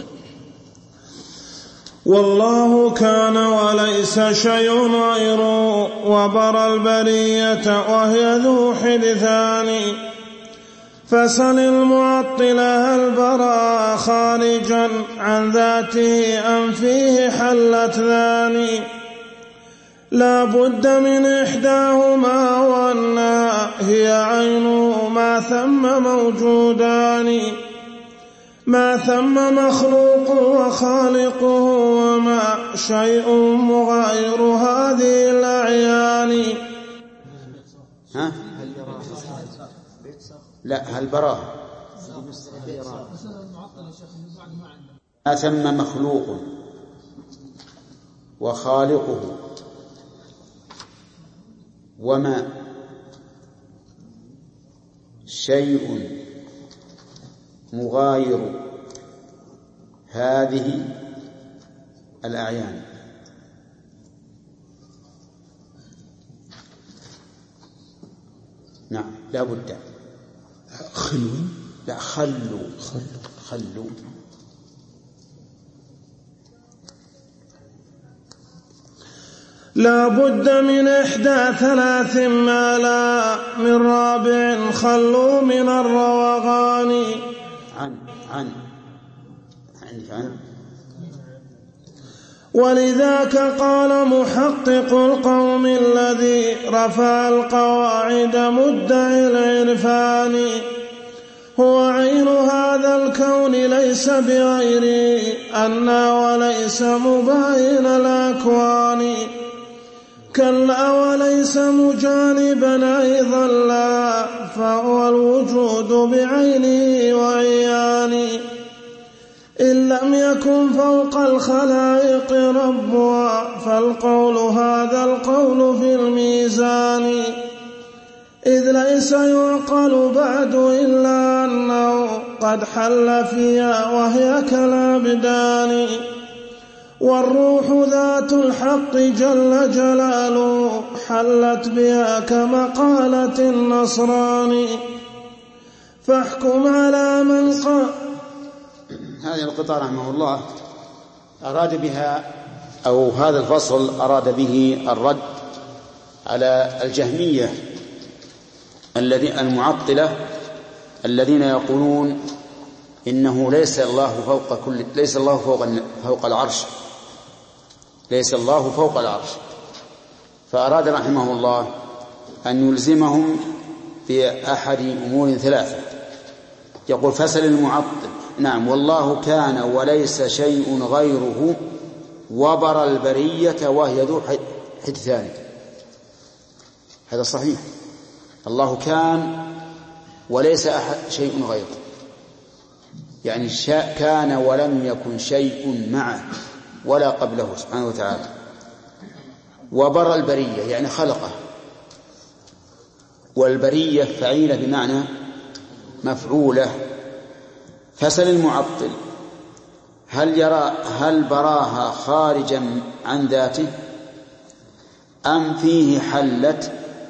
والله كان وليس شيء غيره وبرى البرية وهي ذو حدثان. فسل المعطلة هل برا خارجا عن ذاته أم فيه حلت ذاني؟ لا بد من إحداهما وأنها هي عينه ما ثم موجودان، ما ثم مخلوق وخالقه وما شيء مغاير هذه الأعيان. ها؟ لا هل براه ما ثم مخلوق وخالقه وما شيء مغاير هذه الأعيان. نعم لا بد. خلو لا خلوا خلوا لا بد من إحدى ثلاث ما لا من رابع خلوا من الروغان. عن عن عن ولذاك قال محقق القوم الذي رفع القواعد مدعي العرفان هو عين هذا الكون ليس بغير أنا وليس مباين الأكوان كلا وليس مجانبا أيضا لا فهو الوجود بعينه وعيانه إن لم يكن فوق الخلائق ربها فالقول هذا القول في الميزان إذ ليس يعقل بعد إلا أنه قد حل فيها وهي كالأبدان والروح ذات الحق جل جلاله حلت بها كما قالت النصران فاحكم على من قال. هذه القطعة رحمه الله أراد بها أو هذا الفصل أراد به الرد على الجهمية الذين المعطلة الذين يقولون إنه ليس الله فوق كل ليس الله فوق فوق العرش ليس الله فوق العرش. فأراد رحمه الله أن يلزمهم بأحد أمور ثلاثة. يقول فسل المعطل نعم والله كان وليس شيء غيره وبر البرية وهي ذو حدثان. هذا صحيح. الله كان وليس أحد شيء غيره يعني كان ولم يكن شيء معه ولا قبله سبحانه وتعالى. وبر البرية يعني خلقه والبرية فعيلة بمعنى مفعولة. فسل المعطل هل يرى هل براها خارجا عن ذاته أم فيه حلت؟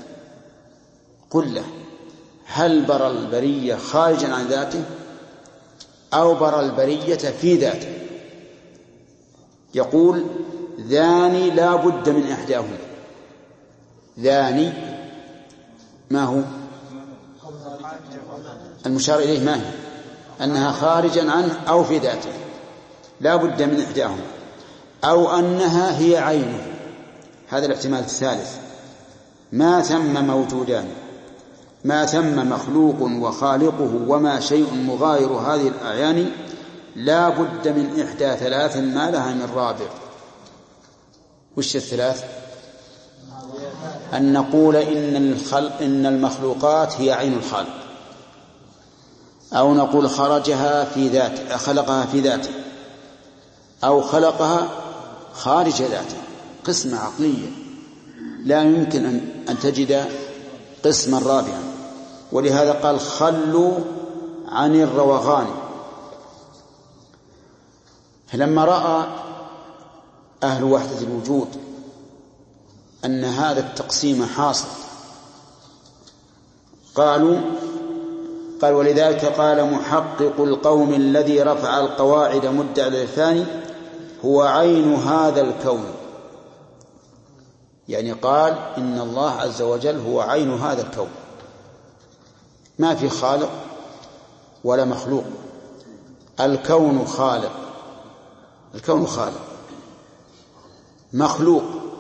قل له هل برى البرية خارجا عن ذاته أو برى البرية في ذاته؟ يقول ذاني لا بد من إحداهما. ذاني ما هو المشار إليه؟ ما هي أنها خارجا عنه أو في ذاته لا بد من إحداهما أو أنها هي عينه. هذا الاحتمال الثالث. ما ثم موجودان ما ثم مخلوق وخالقه وما شيء مغاير هذه الأعيان لا بد من إحدى ثلاث ما لها من رابع. وش الثلاث؟ أن نقول إن, الخلق إن المخلوقات هي عين الخالق أو نقول خرجها في ذاته خلقها في ذاته أو خلقها خارج ذاته. قسمة عقلية لا يمكن أن تجد قسما رابعا. ولهذا قال خلوا عن الروغان لما رأى أهل وحدة الوجود أن هذا التقسيم حاصل قالوا قال ولذلك قال محقق القوم الذي رفع القواعد مدعي الثاني هو عين هذا الكون، يعني قال إن الله عز وجل هو عين هذا الكون، ما في خالق ولا مخلوق، الكون خالق، الكون خالق مخلوق،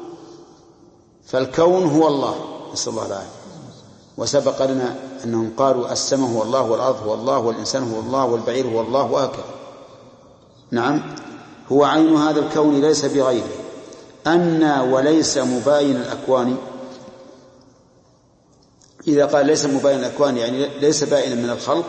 فالكون هو الله، نسأل الله العافية. وسبق لنا أنهم قالوا السماء هو الله والأرض هو الله والإنسان هو الله والبعير هو الله وهكذا. نعم، هو عين هذا الكون ليس بغيره. أن وليس مباين الأكوان، إذا قال ليس مباين الأكوان يعني ليس بائنا من الخلق،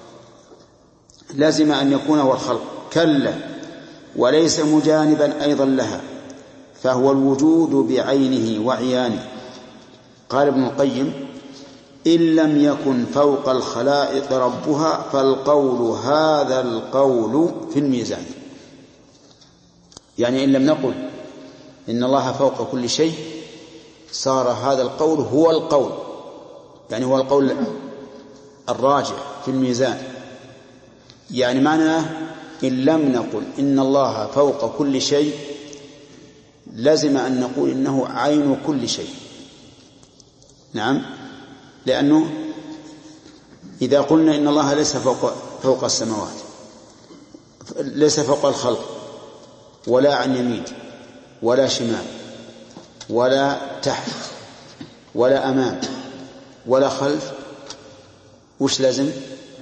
لازم أن يكون هو الخلق. كلا، وليس مجانبا أيضا لها، فهو الوجود بعينه وعيانه. قال ابن القيم إن لم يكن فوق الخلائق ربها فالقول هذا القول في الميزان، يعني إن لم نقل إن الله فوق كل شيء صار هذا القول هو القول، يعني هو القول الراجح في الميزان. يعني معناه إن لم نقل إن الله فوق كل شيء لازم أن نقول إنه عين كل شيء. نعم، لأنه إذا قلنا إن الله ليس فوق, فوق السماوات، ليس فوق الخلق، ولا عن يمين ولا شمال ولا تحت ولا أمام ولا خلف، وش لازم؟